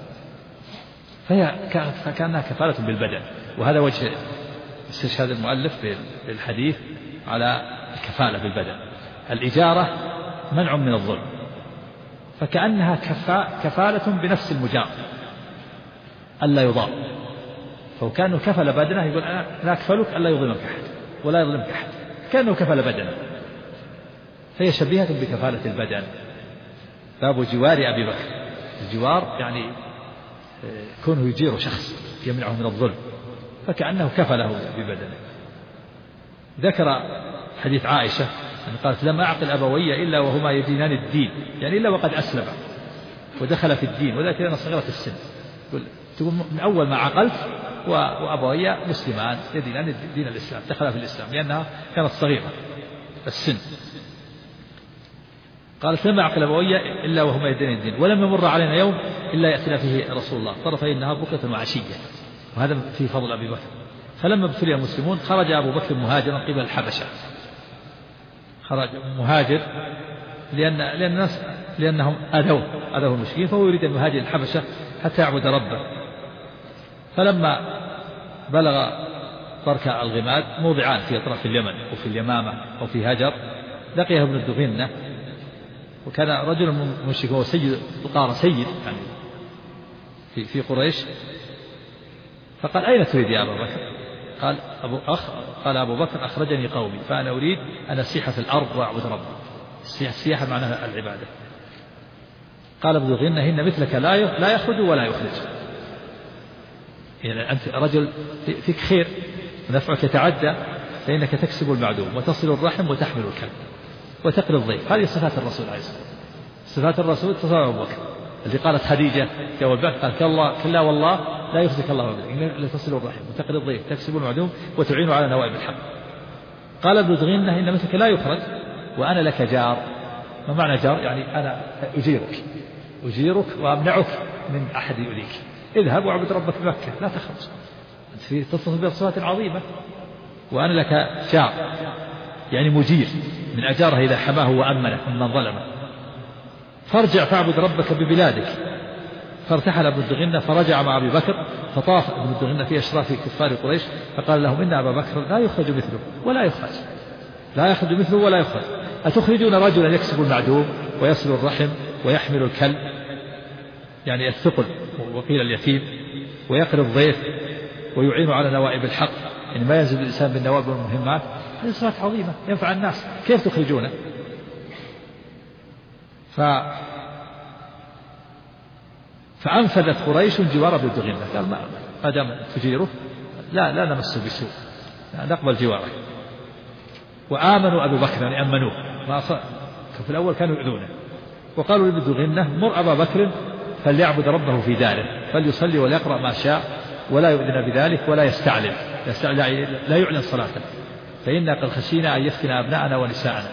فكأنها كفالة بالبدن. وهذا وجه استشهاد المؤلف بالحديث على الكفالة بالبدن. الإجارة منع من الظلم، فكأنها كفالة بنفس المجار ألا يضام. فكأنه كفل بدنه، يقول أنا لا أكفلك ألا يظلمك أحد ولا يظلمك أحد، كأنه كفل بدنه، فهي شبيهة بكفالة البدن. باب جوار أبي بكر. الجوار يعني كونه يجير شخص يمنعه من الظلم، فكأنه كفله ببدنه. ذكر حديث عائشة أن قالت: لم أعقل أبوي إلا وهما يدينان الدين، يعني إلا وقد أسلم ودخل في الدين، وذلك لأن صغيرة السن. تقول من أول ما عقلت وأبوي مسلمان يدينان دين الإسلام، دخل في الإسلام لأنها كانت صغيرة السن. قالت: لم أعقل أبوي إلا وهما يدينان الدين، ولم يمر علينا يوم إلا يأتينا فيه رسول الله طرفي النهار بكرة وعشية. وهذا في فضل أبي بكر. فلما ابتلي المسلمون خرج أبو بكر مهاجرا قبل الحبشة. خرج مهاجر لأنهم أذوه المشركين، فهو يريد أن يهاجر الحبشة حتى يعبد ربه. فلما بلغ ترك الغماد موضعان في أطراف اليمن وفي اليمامة وفي هجر، لقيه ابن الدغنة، وكان رجل مشرك، هو سيد القارة، سيد يعني في قريش. فقال: أين تريد يا أبا بكر؟ قال أبو بكر: أخرجني قومي فأنا أريد أن أسيح في الأرض وأعبد ربي. السياحة معناها العبادة. قال ابن الغنة: إن مثلك لا يخرج ولا يخرج، يعني أنت رجل فيك خير ونفعك يتعدى، فإنك تكسب المعدوم وتصل الرحم وتحمل الكلب وتقري الضيف. هذه صفات الرسول عليه الصلاة والسلام. صفات الرسول تصف أبو بكر، التي قالت خديجة جو البعث: قال: كلا والله لا يخزيك الله أبدا، لتصل الرحم وتقري الضيف تكسب المعدوم وتعين على نوائب الحق. قال ابن الغنة: إن مثلك لا يخرج وأنا لك جار. ما معنى جار؟ يعني أنا أجيرك وأمنعك من أحد يؤذيك. اذهب واعبد ربك في مكة، لا تخرج، أنت تتصف بصفات عظيمة. وأنا لك جار، يعني مجير، من أجاره إذا حماه وأمنه ممن ظلمه. فارجع فاعبد ربك ببلادك. فارتحل ابن الدغنة فرجع مع أبي بكر، فطاف ابن الدغنة في أشراف كفار قريش، فقال لهم: إن أبا بكر لا يخرج مثله ولا يخرج، لا يخرج مثله ولا يخرج. أتخرجون رجلا يكسب المعدوم ويصل الرحم ويحمل الكلب، يعني الثقل وقيل اليتيم، ويقري الضيف ويعين على نوائب الحق، يعني ما ينزل الإنسان بالنوائب والمهمات. هذه صفات عظيمة ينفع الناس، كيف تخرجونه؟ فأنفذت قريش جوار ابن الدغنة، قال: ما دام تجيره لا نمسه بسوء، نقبل جواره. وآمنوا أبو بكر يعني أمنوه، في الأول كانوا يؤذونه، وقالوا لابن الدغنة مر أبا بكر فليعبد ربه في داره فليصلي وليقرأ ما شاء ولا يؤذن بذلك ولا يستعلم لا يعلن صلاته فإنا قد خشينا أن يفتن أبناءنا ونساءنا.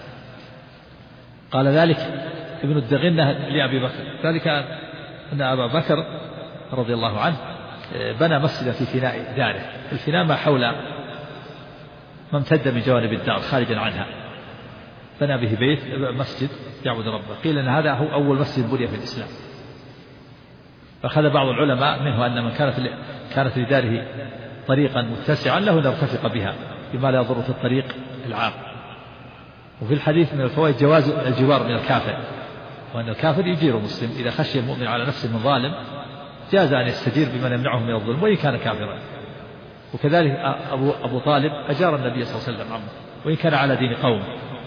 قال ذلك ابن الدغنة لأبي بكر ذلك أن أبا بكر رضي الله عنه بنى مسجدا في فناء داره. الفناء ما حول ما امتد من جوانب الدار خارجا عنها، بنى به بيت مسجد يعبد ربه. قيل أن هذا هو أول مسجد بني في الإسلام. فأخذ بعض العلماء منه أن من كانت لداره طريقا متسعا له أن يرتفق بها بما لا يضر في الطريق العام. وفي الحديث من الفوائد جواز الجوار من الكافر، وأن الكافر يجير المسلم إذا خشي المؤمن على نفسه من ظالم جاز أن يستجير بمن يمنعه من الظلم وإن كان كافرا. وكذلك أبو طالب أجار النبي صلى الله عليه وسلم عمه وإن كان على دين قوم.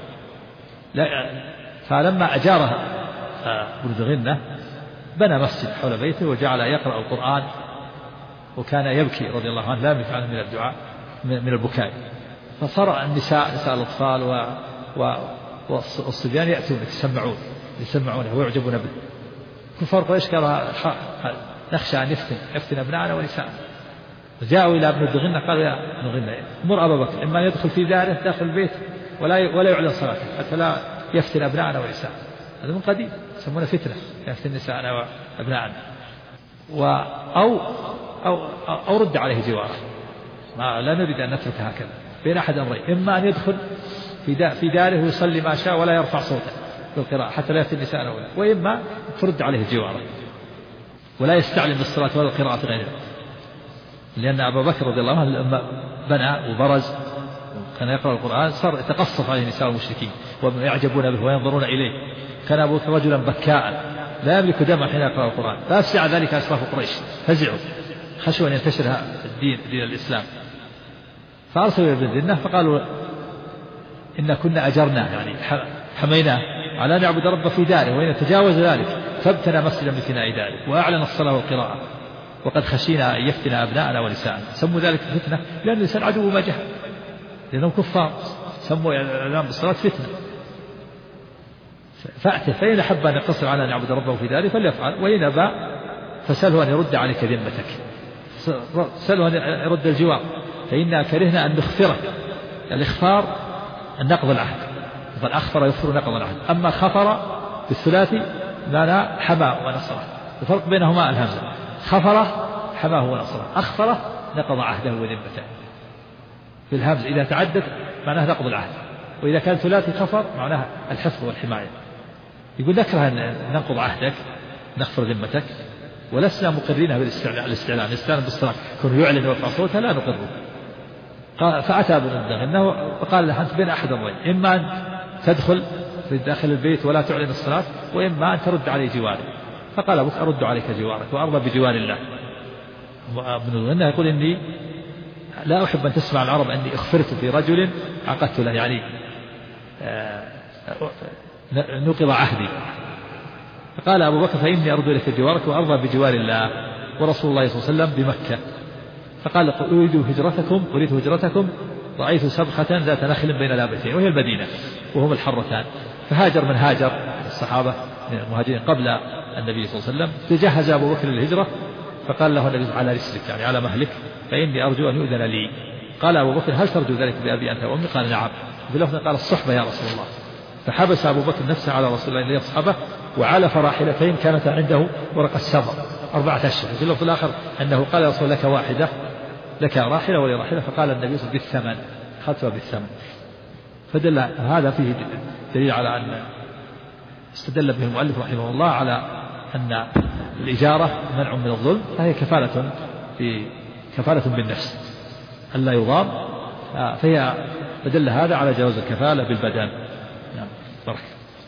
فلما أجاره ابن دغنة بنى مسجد حول بيته وجعل يقرأ القرآن، وكان يبكي رضي الله عنه لا يملك عنه من الدعاء من البكاء. فصار النساء نساء الأطفال والصبيان يأتون يسمعونه ويعجبون به. كفار قريش قال نخشى أن يفتن أبناءنا ونساءنا. جاءوا إلى ابن الدغنة قالوا يا ابن الدغنة مر أبا بكر إما يدخل في داره داخل البيت ولا يعلن صلاته حتى لا يفتن أبناءنا ونساءنا. هذا من قديم يسمونه فتنة يفتن نساءنا وأبناءنا. أو رد عليه جواره. لا نريد أن نترك هكذا بين أحد أمرين، إما أن يدخل في داره ويصلي ما شاء ولا يرفع صوته بالقراءة حتى لا يفتن نساءنا، وإما ترد عليه جواره ولا يستعلم بالصلاة ولا القراءة غيرها. لأن أبا بكر رضي الله عنه لما بنى وبرز كان يقرأ القرآن صار يتقصف عليه نساء المشركين ويعجبون به وينظرون إليه. كان أبو بكر رجلا بكاء لا يملك دما حين يقرأ القرآن، فأفزع ذلك أشراف قريش فزعوا خشوا أن ينتشر دين الإسلام. فأرسلوا إلى ابن الدغنة فقالوا إن كنا أجرنا يعني حميناه على أن يعبد ربه في داره، وإن تجاوز ذلك فابتنى مسجدا من فناء داره وأعلن الصلاة والقراءة وقد خشينا أن يفتن أبناءنا ونساءنا. سموا ذلك فتنة لأن الإنسان عدو ما جهل لأنهم كفار، سموا الإعلان بالصلاة فتنة. فأته فإن أحب أن يقتصر على أن يعبد ربه في داره فليفعل، وإن أبى فسأله أن يرد عليك ذمتك، سأله أن يرد الجوار، فإنا كرهنا أن نخفره. الإخفار النقض العهد، فالأخفر يخفر نقض العهد. أما خفر بالثلاثي معنى حماه ونصره، الفرق بينهما الهمزة. خفره حماه ونصره، أخفره نقض عهده وذمته. في الهمز إذا تعدت معناه نقض العهد، وإذا كان ثلاثي خفر معناه الحفظ والحماية. يقول نكره أن ننقض عهدك نغفر ذمتك ولسنا مقرينها بالاستعلان بالصلاة كونه يعلن ويرفع صوته لا نقره. فأتى ابن الدغنة وقال له أنت بين أحد أمرين، إما أن تدخل في داخل البيت ولا تعلن الصلاة، وإما أن ترد عليه جواري. فقال أبوك أرد عليك جوارك وأرضى بجوار الله. ابن الدغنة يقول إني لا أحب أن تسمع العرب أني أخفرت في رجل عقدت له، يعني نقض عهدي. فقال أبو بكر فإني أرد إليك جوارك وأرضى بجوار الله ورسول الله صلى الله عليه وسلم بمكة. فقال أريد هجرتكم رأيت سبخة ذات نخل بين لابتين وهي المدينة وهم الحرتان. فهاجر من هاجر الصحابة من المهاجرين قبل النبي صلى الله عليه وسلم. تجهز أبو بكر للهجرة فقال له النبي على رسلك يعني على مهلك فإني أرجو أن يؤذن لي. قال أبو بكر هل ترجو ذلك بأبي أنت وأمي؟ قال نعم. بلفظ قال الصحبة يا رسول الله. فحبس أبو بكر نفسه على رسول الله ليصحبه وعلف راحلتين كانت عنده ورق السمر 4 أشهر. في اللفظ الآخر أنه قال يا رسول لك واحدة لك راحلة ولي راحلة، فقال النبي صلى الله عليه وسلم بالثمن، خذتها بالثمن. فدل هذا فيه دليل على أن استدل به المؤلف رحمه الله على أن الإجارة منع من الظلم، فهي كفالة بالنفس ألا يضام، فهي فدل هذا على جواز الكفالة بالبدن. نعم بارك.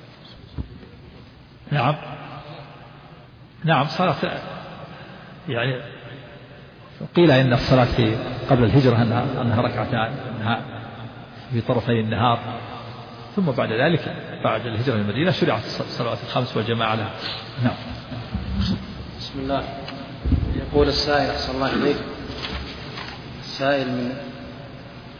نعم صلاة يعني قيل إن الصلاة في قبل الهجرة أنها ركعتان أنها في طرفي النهار، ثم بعد ذلك بعد الهجرة من المدينة شرعت الصلوات الخمس والجماعة لها. نعم. بسم الله. يقول السائل أحسن الله إليك، السائل من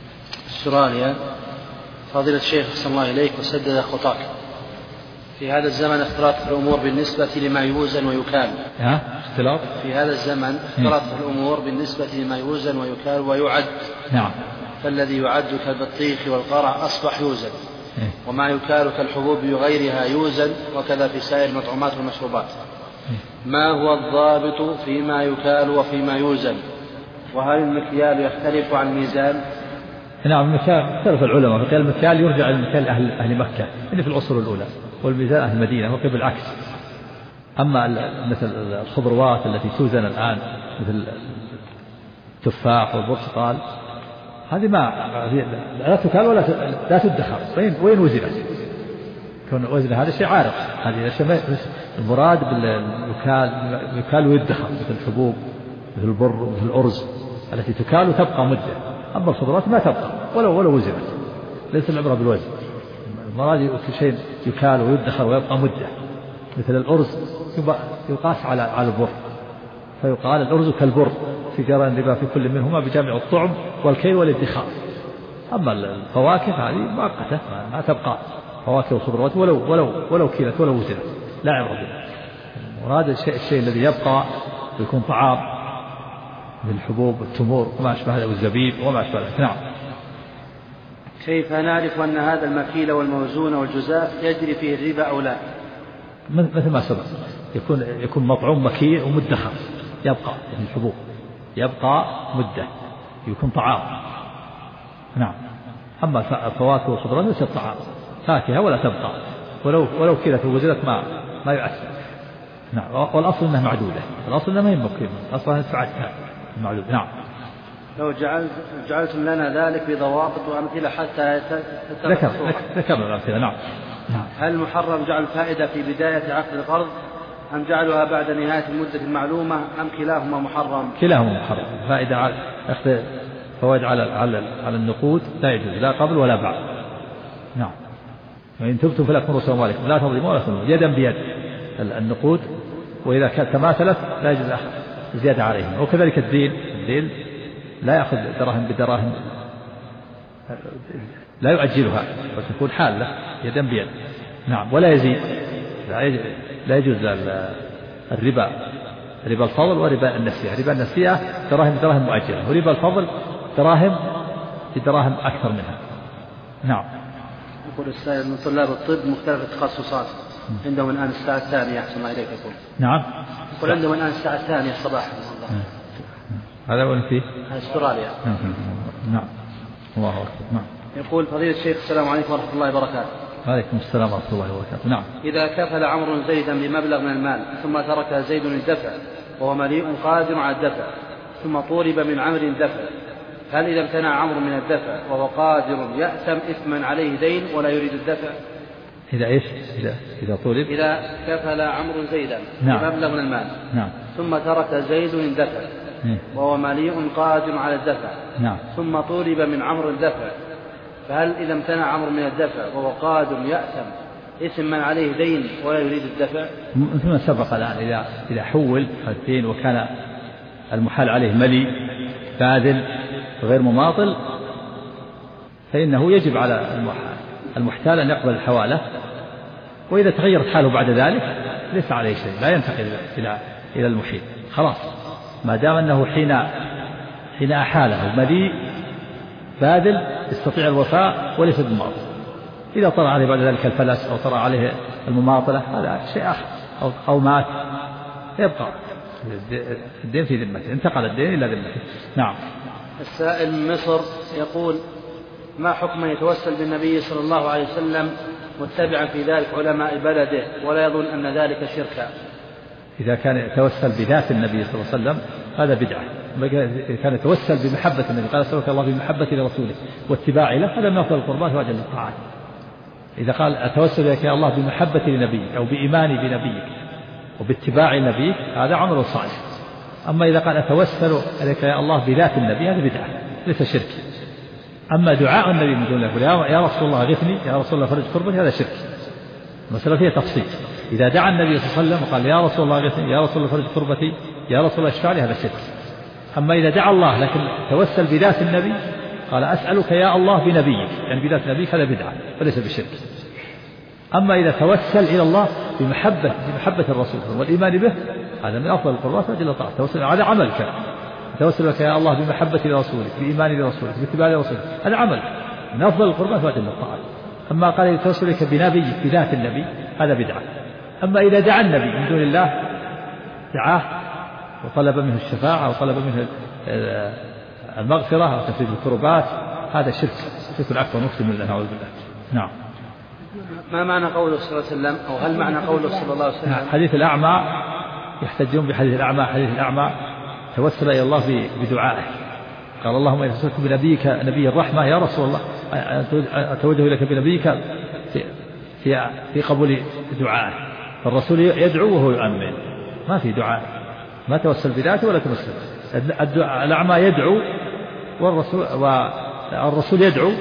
استراليا. فضيلة الشيخ أحسن الله إليك وسدد خطاك. في هذا الزمن اختلاط الأمور بالنسبة لما يوزن ويكال. اختلاط في هذا الزمن اختلاط الأمور بالنسبة لما يوزن ويكال ويعد. نعم. فالذي يعد كالبطيخ والقرع أصبح يوزن، وما يكال كالحبوب بغيرها يوزن، وكذا في سائر المطعومات والمشروبات. ما هو الضابط فيما يكال وفيما يوزن؟ وهل المكيال يختلف عن الميزان؟ نعم، المكيال اختلف العلماء، فقال المكيال يرجع إلى المكيال أهل مكة اللي في العصور الأولى، والميزان أهل المدينة، وقيل بالعكس. أما مثل الخضروات التي توزن الآن مثل التفاح والبرتقال هذه لا تكال ولا لا تدخر. وين وزنت؟ كون وزن هذا شيء عارض. هذه المراد باليكال ويدخر، مثل الحبوب مثل البر مثل الأرز التي تكال وتبقى مدة. أما الخضروات ما تبقى ولو وزنت، ليس العبرة بالوزن. المراد شيء يكال ويدخر ويبقى مدة، مثل الأرز يقاس على البر، فيقال الأرز كالبر في جرى الربا في كل منهما بجمع الطعم والكيل والادخار. أما الفواكه هذه مؤقتة ما تبقى، فواكه وخضروات ولو كيلت ولو وزنت لا عبرة بها. المراد الشيء الذي يبقى ويكون طعام، من الحبوب والتمور وما أشبه هذا والزبيب وما أشبه ذلك. نعم. كيف نعرف أن هذا المكيل والموزون والجزاء يجري فيه الربا أو لا؟ مثل ما سبق، يكون مطعوم مكيل ومدخر يبقى من الحبوب، يبقى مدة يكون طعام. نعم. أما الفواكه والخضروات ليست طعام، فاكهة ولا تبقى ولو كيلت ووزنت ما يؤثر. نعم. والأصل أنها معدودة، الأصل أنها ما هي مكيلة، الأصل أنها تفعلها المعدود. نعم. لو جعلتم لنا ذلك بضوابط وأمثلة حتى ذكرنا الأمثلة. نعم. هل محرم جعل الفائدة في بداية عقد القرض أم جعلها بعد نهاية المدة المعلومة أم كلاهما محرم؟ كلاهما محرم. فائدة أخذ فوائد على النقود لا يجوز، لا قبل ولا بعد. نعم. وإن تبتم فلكم رؤوس أموالكم لا تظلمون ولا تظلمون، يدا بيد النقود، وإذا كانت تماثلت لا يجوز زيادة عليهم. وكذلك الدين لا يأخذ دراهم بدراهم، لا يؤجلها وتكون حالة يدا بيد. نعم. ولا يزيد، لا يجوز الربا الفضل وربا النسيئة. ربا النسيئة دراهم مؤجلة، وربا الفضل دراهم بدراهم أكثر منها. نعم. يقول السائل من طلاب الطب مختلف التخصصات عندهم الآن الساعة 2 أحسن الله إليك. يقول نعم. يقول عندهم الآن الساعة 2 صباحا. هذا وين فيه؟ استراليا. نعم. الله أكبر. نعم. يقول فضيلة الشيخ السلام عليكم ورحمة الله وبركاته. وعليكم السلام ورحمة الله وبركاته. نعم. إذا كفل عمرو زيدا بمبلغ من المال ثم ترك زيد الدفع وهو مليء قادر على الدفع، ثم طولب من عمرو الدفع، هل إذا امتنع عمرو من الدفع وهو قادر يأثم إثما عليه دين ولا يريد الدفع؟ إذا إيش؟ إذا طولب، إذا كفل عمرو زيدا بمبلغ من المال ثم ترك زيد الدفع وهو مليء قادر على الدفع ثم طولب من عمرو الدفع، فهل إذا امتنع عمرو من الدفع وهو قادر يأثم إثما عليه دين ولا يريد الدفع؟ مثل ما سبق الآن، إذا حول الدين وكان المحال عليه ملي باذل غير مماطل، فإنه يجب على المحتال أن يقبل الحوالة، وإذا تغيرت حاله بعد ذلك ليس عليه شيء، لا ينتقل إلى المحيل خلاص، ما دام أنه حين أحاله مليء باذل يستطيع الوفاء وليس بالماطل. إذا طرأ عليه بعد ذلك الفلس أو طرأ عليه المماطلة هذا شيء آخر، أو مات يبقى الدين في ذمته، انتقل الدين إلى ذمته. نعم. السائل من مصر يقول ما حكم يتوسل بالنبي صلى الله عليه وسلم متبعا في ذلك علماء بلده ولا يظن أن ذلك شركا؟ إذا كان يتوسل بذات النبي صلى الله عليه وسلم هذا بدعة. إذا كان يتوسل بمحبة النبي، قال سألك الله بمحبة لرسوله واتباع له، هذا من أفضل القربات وأجل الطاعات. إذا قال أتوسل إليك يا الله بمحبة لنبيك أو بإيماني بنبيك وباتباع نبيك هذا عمل صالح. أما إذا قال أتوسل إليك يا الله بذات النبي هذا بدعة ليس شرك. أما دعاء النبي من دون الله يا رسول الله أغثني يا رسول الله فرج كربتي هذا شرك، المسألة فيها تفصيل. إذا دعا النبي صلى الله عليه وسلم وقال يا رسول الله أغثني يا رسول الله فرج كربتي يا رسول الله اشفع لي هذا شرك. أما إذا دعا الله لكن توسل بذات النبي قال أسألك يا الله بنبيك، يعني بذات نبيك، هذا بدعة وليس بشرك. أما إذا توسل إلى الله بمحبة الرسول والإيمان به، هذا من أفضل القربات وأجل الطاعات. توسل هذا عملك، توسل لك يا الله بمحبة لرسولك، بإيمان لرسولك، باتباع لرسولك، هذا عمل من أفضل القربات وأجل الطاعات. أما قال يتوسل لك بنبيك بذات النبي، هذا بدعة. أما إذا دعا النبي من دون الله، دعاه وطلب منه الشفاعة وطلب منه المغفرة وتفريج الكربات، هذا شرك أكبر مسلم من نعوذ بالله. نعم. ما معنى قوله صلى الله عليه وسلم، أو هل معنى قوله صلى الله عليه وسلم؟ حديث الأعمى، يحتجون بحديث الأعمى. حديث الأعمى توسل إلى الله بدعائه، قال اللهم إذا توسلت بنبيك نبي الرحمة يا رسول الله أتوجه لك بنبيك في قبول دعائه. فالرسول يدعو وهو يؤمن، ما في دعاء، ما توسل بذاته ولا توسل. الأعمى يدعو والرسول يدعو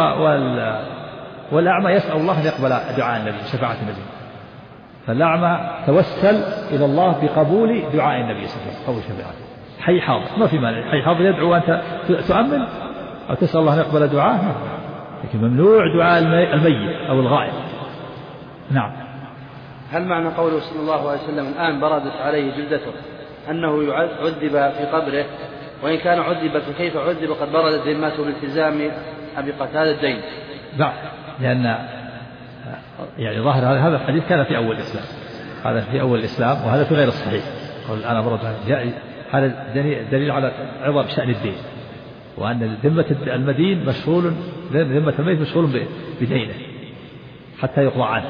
والأعمى يسأل الله أن يقبل دعاء النبي، شفاعة النبي. فالأعمى توسل إلى الله بقبول دعاء النبي صلى الله عليه وسلم، قبول شفاعته. حي حاضر ما في مانع، حي حاضر يدعو وأنت تؤمن أو تسأل الله أن يقبل دعاءه، لكن ممنوع دعاء الميت أو الغائب. نعم. هل معنى قوله صلى الله عليه وسلم الآن بردت عليه جلدته أنه عذب في قبره، وإن كان عذب فكيف عذب قد بردت ذمته بالتزام أبي قتادة الدين؟ لا، لأن يعني ظاهر هذا الحديث كان في أول الإسلام، هذا في أول الإسلام، وهذا في غير الصحيح. الآن هذا دليل على عظم شأن الدين، وأن ذمة المدين مشغول، ذمة الميت مشغول بدينه حتى يقضى عنه.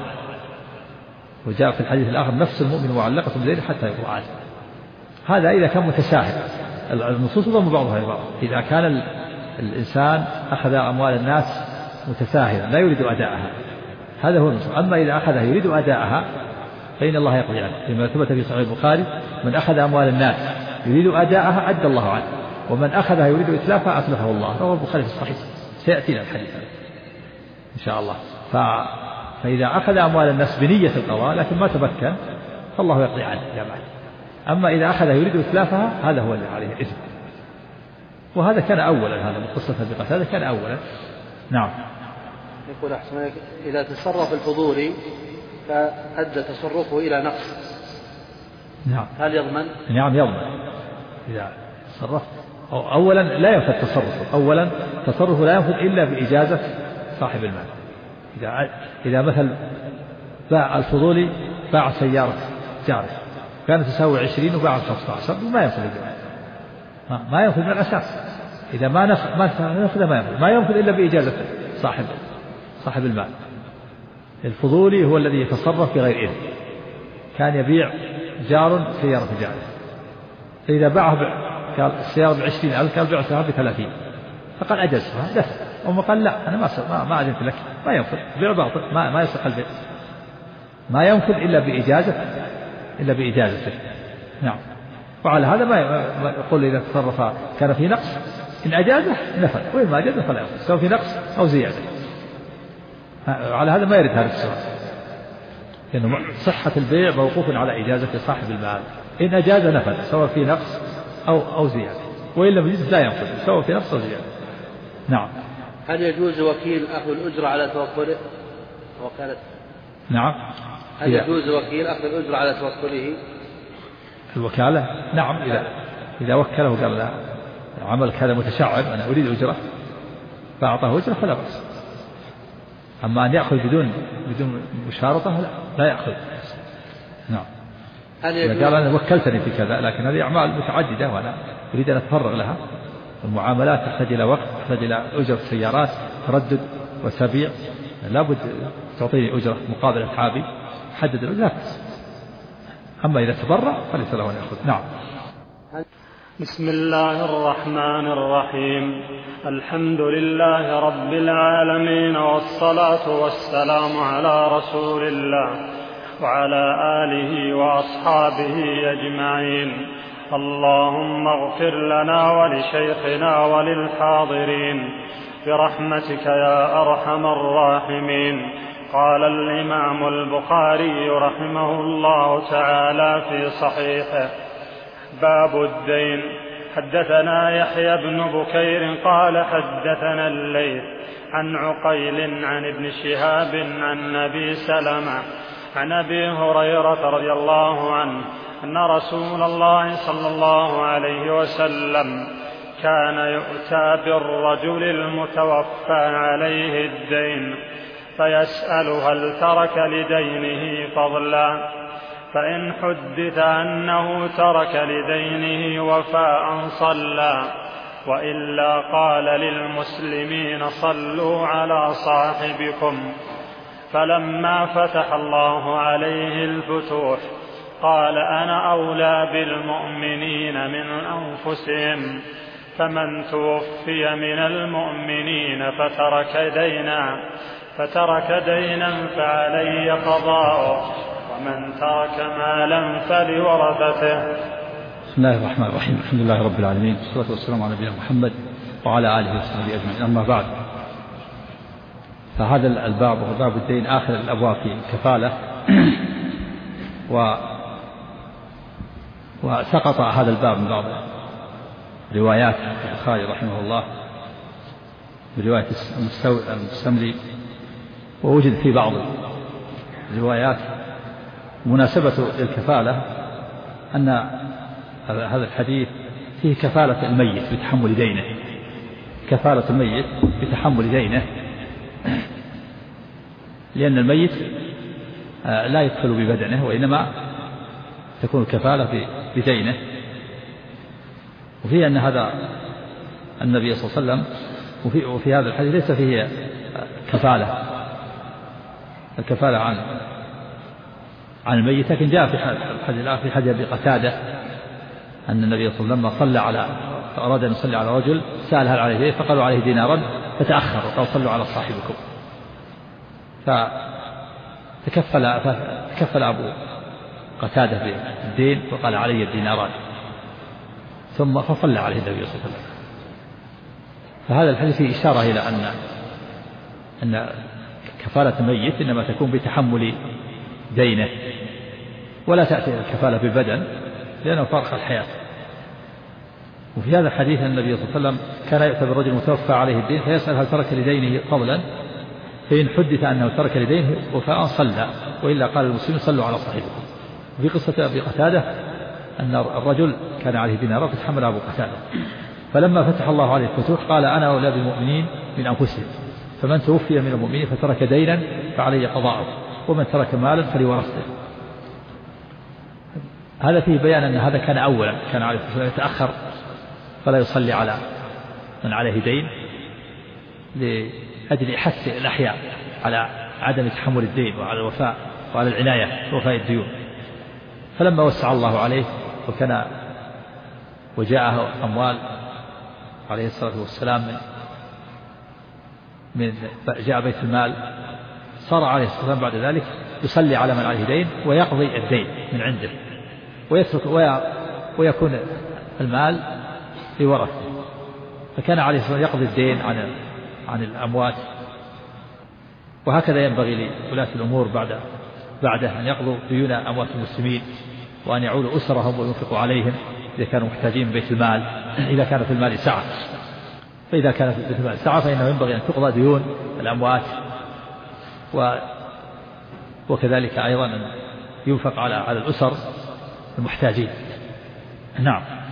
وجاء في الحديث الآخر نفس المؤمن معلقة بدينه حتى يقضى عنه. هذا إذا كان متساهل، النصوص ضم بعضها لبعض. إذا كان الإنسان أخذ أموال الناس متساهلا لا يريد أداءها، هذا هو النصوص. أما إذا أخذها يريد أداءها فإن الله يقضي عنه، لما ثبت في صحيح البخاري من أخذ أموال الناس يريد أداءها أدى الله عنه، ومن أخذها يريد إتلافها أتلفه الله. رواه البخاري في الصحيح، سيأتينا الحديث إن شاء الله. فإذا أخذ أموال الناس بنية القضاء لكن ما تمكن فالله يقضي عنه إلى بعد. أما إذا أخذها يريد إتلافها هذا هو الذي عليه الإثم، وهذا كان أولا، هذا من قصة أبي قتادة كان أولا. نعم. يقول أحسن إذا تصرف الفضولي فأدى تصرفه إلى نقص، نعم، هل يضمن؟ نعم يضمن. إذا تصرف أولا لا ينفذ تصرفه، أولا تصرفه لا ينفذ إلا بإجازة صاحب المال. إذا مثل باع الفضولي باع سيارة جاره كانت تساوي 20 وباع 15 وما ينفذ الجمال، ما ينفذ من الأساس. إذا ما نفذ ما ينفذ إلا بإجازة صاحب المال. الفضولي هو الذي يتصرف بغير إذن. كان يبيع جار سيارة جاره، فإذا باعه قال السيارة ب20,000 قال بيعها ب30، فقال أجزها دفع، وما قال لا أنا ما أذنت لك، ما ينفذ بيع باطل، ما يصح البيع، ما ينفذ إلا بإجازته. نعم. وعلى هذا ما يقول إذا تصرف كان في نقص إن أجازه نفذ، وإن ما أجازه فلا ينفذ، سواء في نقص أو زيادة. على هذا ما يرد هذا السؤال، لأنه صحة البيع موقوف على إجازة صاحب المال. إن أجاز نفذ سواء في نقص أو زيادة، وإن لم يجز لا ينفذ سواء في نقص أو زيادة. نعم. هل يجوز وكيل أخذ الأجرة على توكله وكالة؟ نعم. هل يجوز وكيل أخذ الأجرة على توكله؟ الوكالة نعم، إذا وكله قال لا عمل كذا متشعب أنا أريد أجرة فأعطاه أجرة فلا بأس. أما أن يأخذ بدون مشارطة لا يأخذ. نعم. إذا قال أنا وكلتني في كذا لكن هذه أعمال متعددة وأنا أريد أن أتفرغ لها، المعاملات تحتاج إلى وقت، تحتاج إلى أجرة سيارات، تردد وسبيع، لابد تعطيني أجرة مقابل أتعابي، حدد الأجرة. أما إذا تبرع فليس له أن يأخذ. نعم. بسم الله الرحمن الرحيم. الحمد لله رب العالمين، والصلاة والسلام على رسول الله وعلى آله وأصحابه أجمعين. اللهم اغفر لنا ولشيخنا وللحاضرين برحمتك يا أرحم الراحمين. قال الإمام البخاري رحمه الله تعالى في صحيحه: باب الدين. حدثنا يحيى بن بكير قال حدثنا الليث عن عقيل عن ابن شهاب عن أبي سلمة عن أبي هريرة رضي الله عنه أن رسول الله صلى الله عليه وسلم كان يؤتى بالرجل المتوفى عليه الدين فيسأل هل ترك لدينه فضلا، فإن حدث أنه ترك لدينه وفاء صلى، وإلا قال للمسلمين صلوا على صاحبكم. فلما فتح الله عليه الفتوح قال أنا أولى بالمؤمنين من أنفسهم، فمن توفي من المؤمنين فترك دينا فعلي قضاؤه، ومن ترك مالا فلورثته. بسم الله الرحمن الرحيم. الحمد لله رب العالمين، والصلاة والسلام على نبينا محمد وعلى آله وصحبه أجمعين. أما بعد، فهذا الباب وهو باب الدين آخر الأبواب في الكفالة، وسقط هذا الباب من بعض روايات البخاري رحمه الله برواية المستملي، ووجد في بعض الروايات مناسبة للكفالة أن هذا الحديث فيه كفالة الميت بتحمل دينه، كفالة الميت بتحمل دينه، لأن الميت لا يكفل ببدنه، وإنما تكون الكفالة بدينه. وفي أن هذا النبي صلى الله عليه وسلم وفي هذا الحديث ليس فيه الكفالة عن الميت، لكن جاء في حديث أبي قتادة أن النبي صلى الله عليه وسلم أراد أن يصلي على رجل سأل هل عليه دين، فقالوا عليه دينارا فتأخر وقال صلوا على صاحبكم، فتكفل أبو قتادة بالدين وقال علي الديناران، ثم فصلى عليه النبي صلى الله عليه وسلم. فهذا الحديث فيه إشارة إلى أن كفالة الميت إنما تكون بتحمل دينه، ولا تأتي الكفالة بالبدن لأنه فارق الحياة. وفي هذا الحديث أن النبي صلى الله عليه وسلم كان يؤتى بالرجل المتوفى عليه الدين فيسأل هل ترك لدينه فضلا، فإن حدث أنه ترك لدينه وفاء صلى، وإلا قال المسلمين صلوا على صاحبكم. وفي قصة أبي قتادة أن الرجل كان عليه دينار فتحمل أبو قتادة، فلما فتح الله عليه الفتوح قال أنا أولى بالمؤمنين من أنفسهم، فمن توفي من المؤمنين فترك دينا فعليه قضاءه، ومن ترك مالا فلورثته. هذا فيه بيان أن هذا كان أولا، كان عليه الفتوح يتأخر فلا يصلي على من عليه دين لأجل حث الأحياء على عدم تحمل الدين وعلى الوفاء وعلى العناية بوفاء الديون. فلما وسع الله عليه وجاءه أموال عليه الصلاة والسلام جاء بيت المال، صار عليه الصلاة والسلام بعد ذلك يصلي على من عليه دين ويقضي الدين من عنده، ويكون المال لورثته. فكان عليه الصلاة والسلام يقضي الدين عن الأموات، وهكذا ينبغي لولاة الأمور بعده أن يقضوا ديون أموات المسلمين، وأن يعولوا أسرهم وينفقوا عليهم إذا كانوا محتاجين من بيت المال، إذا كان في المال سعة. فإذا كان في بيت المال سعة فإنه ينبغي أن تقضى ديون الأموات، وكذلك أيضا أن ينفق على الأسر المحتاجين. نعم.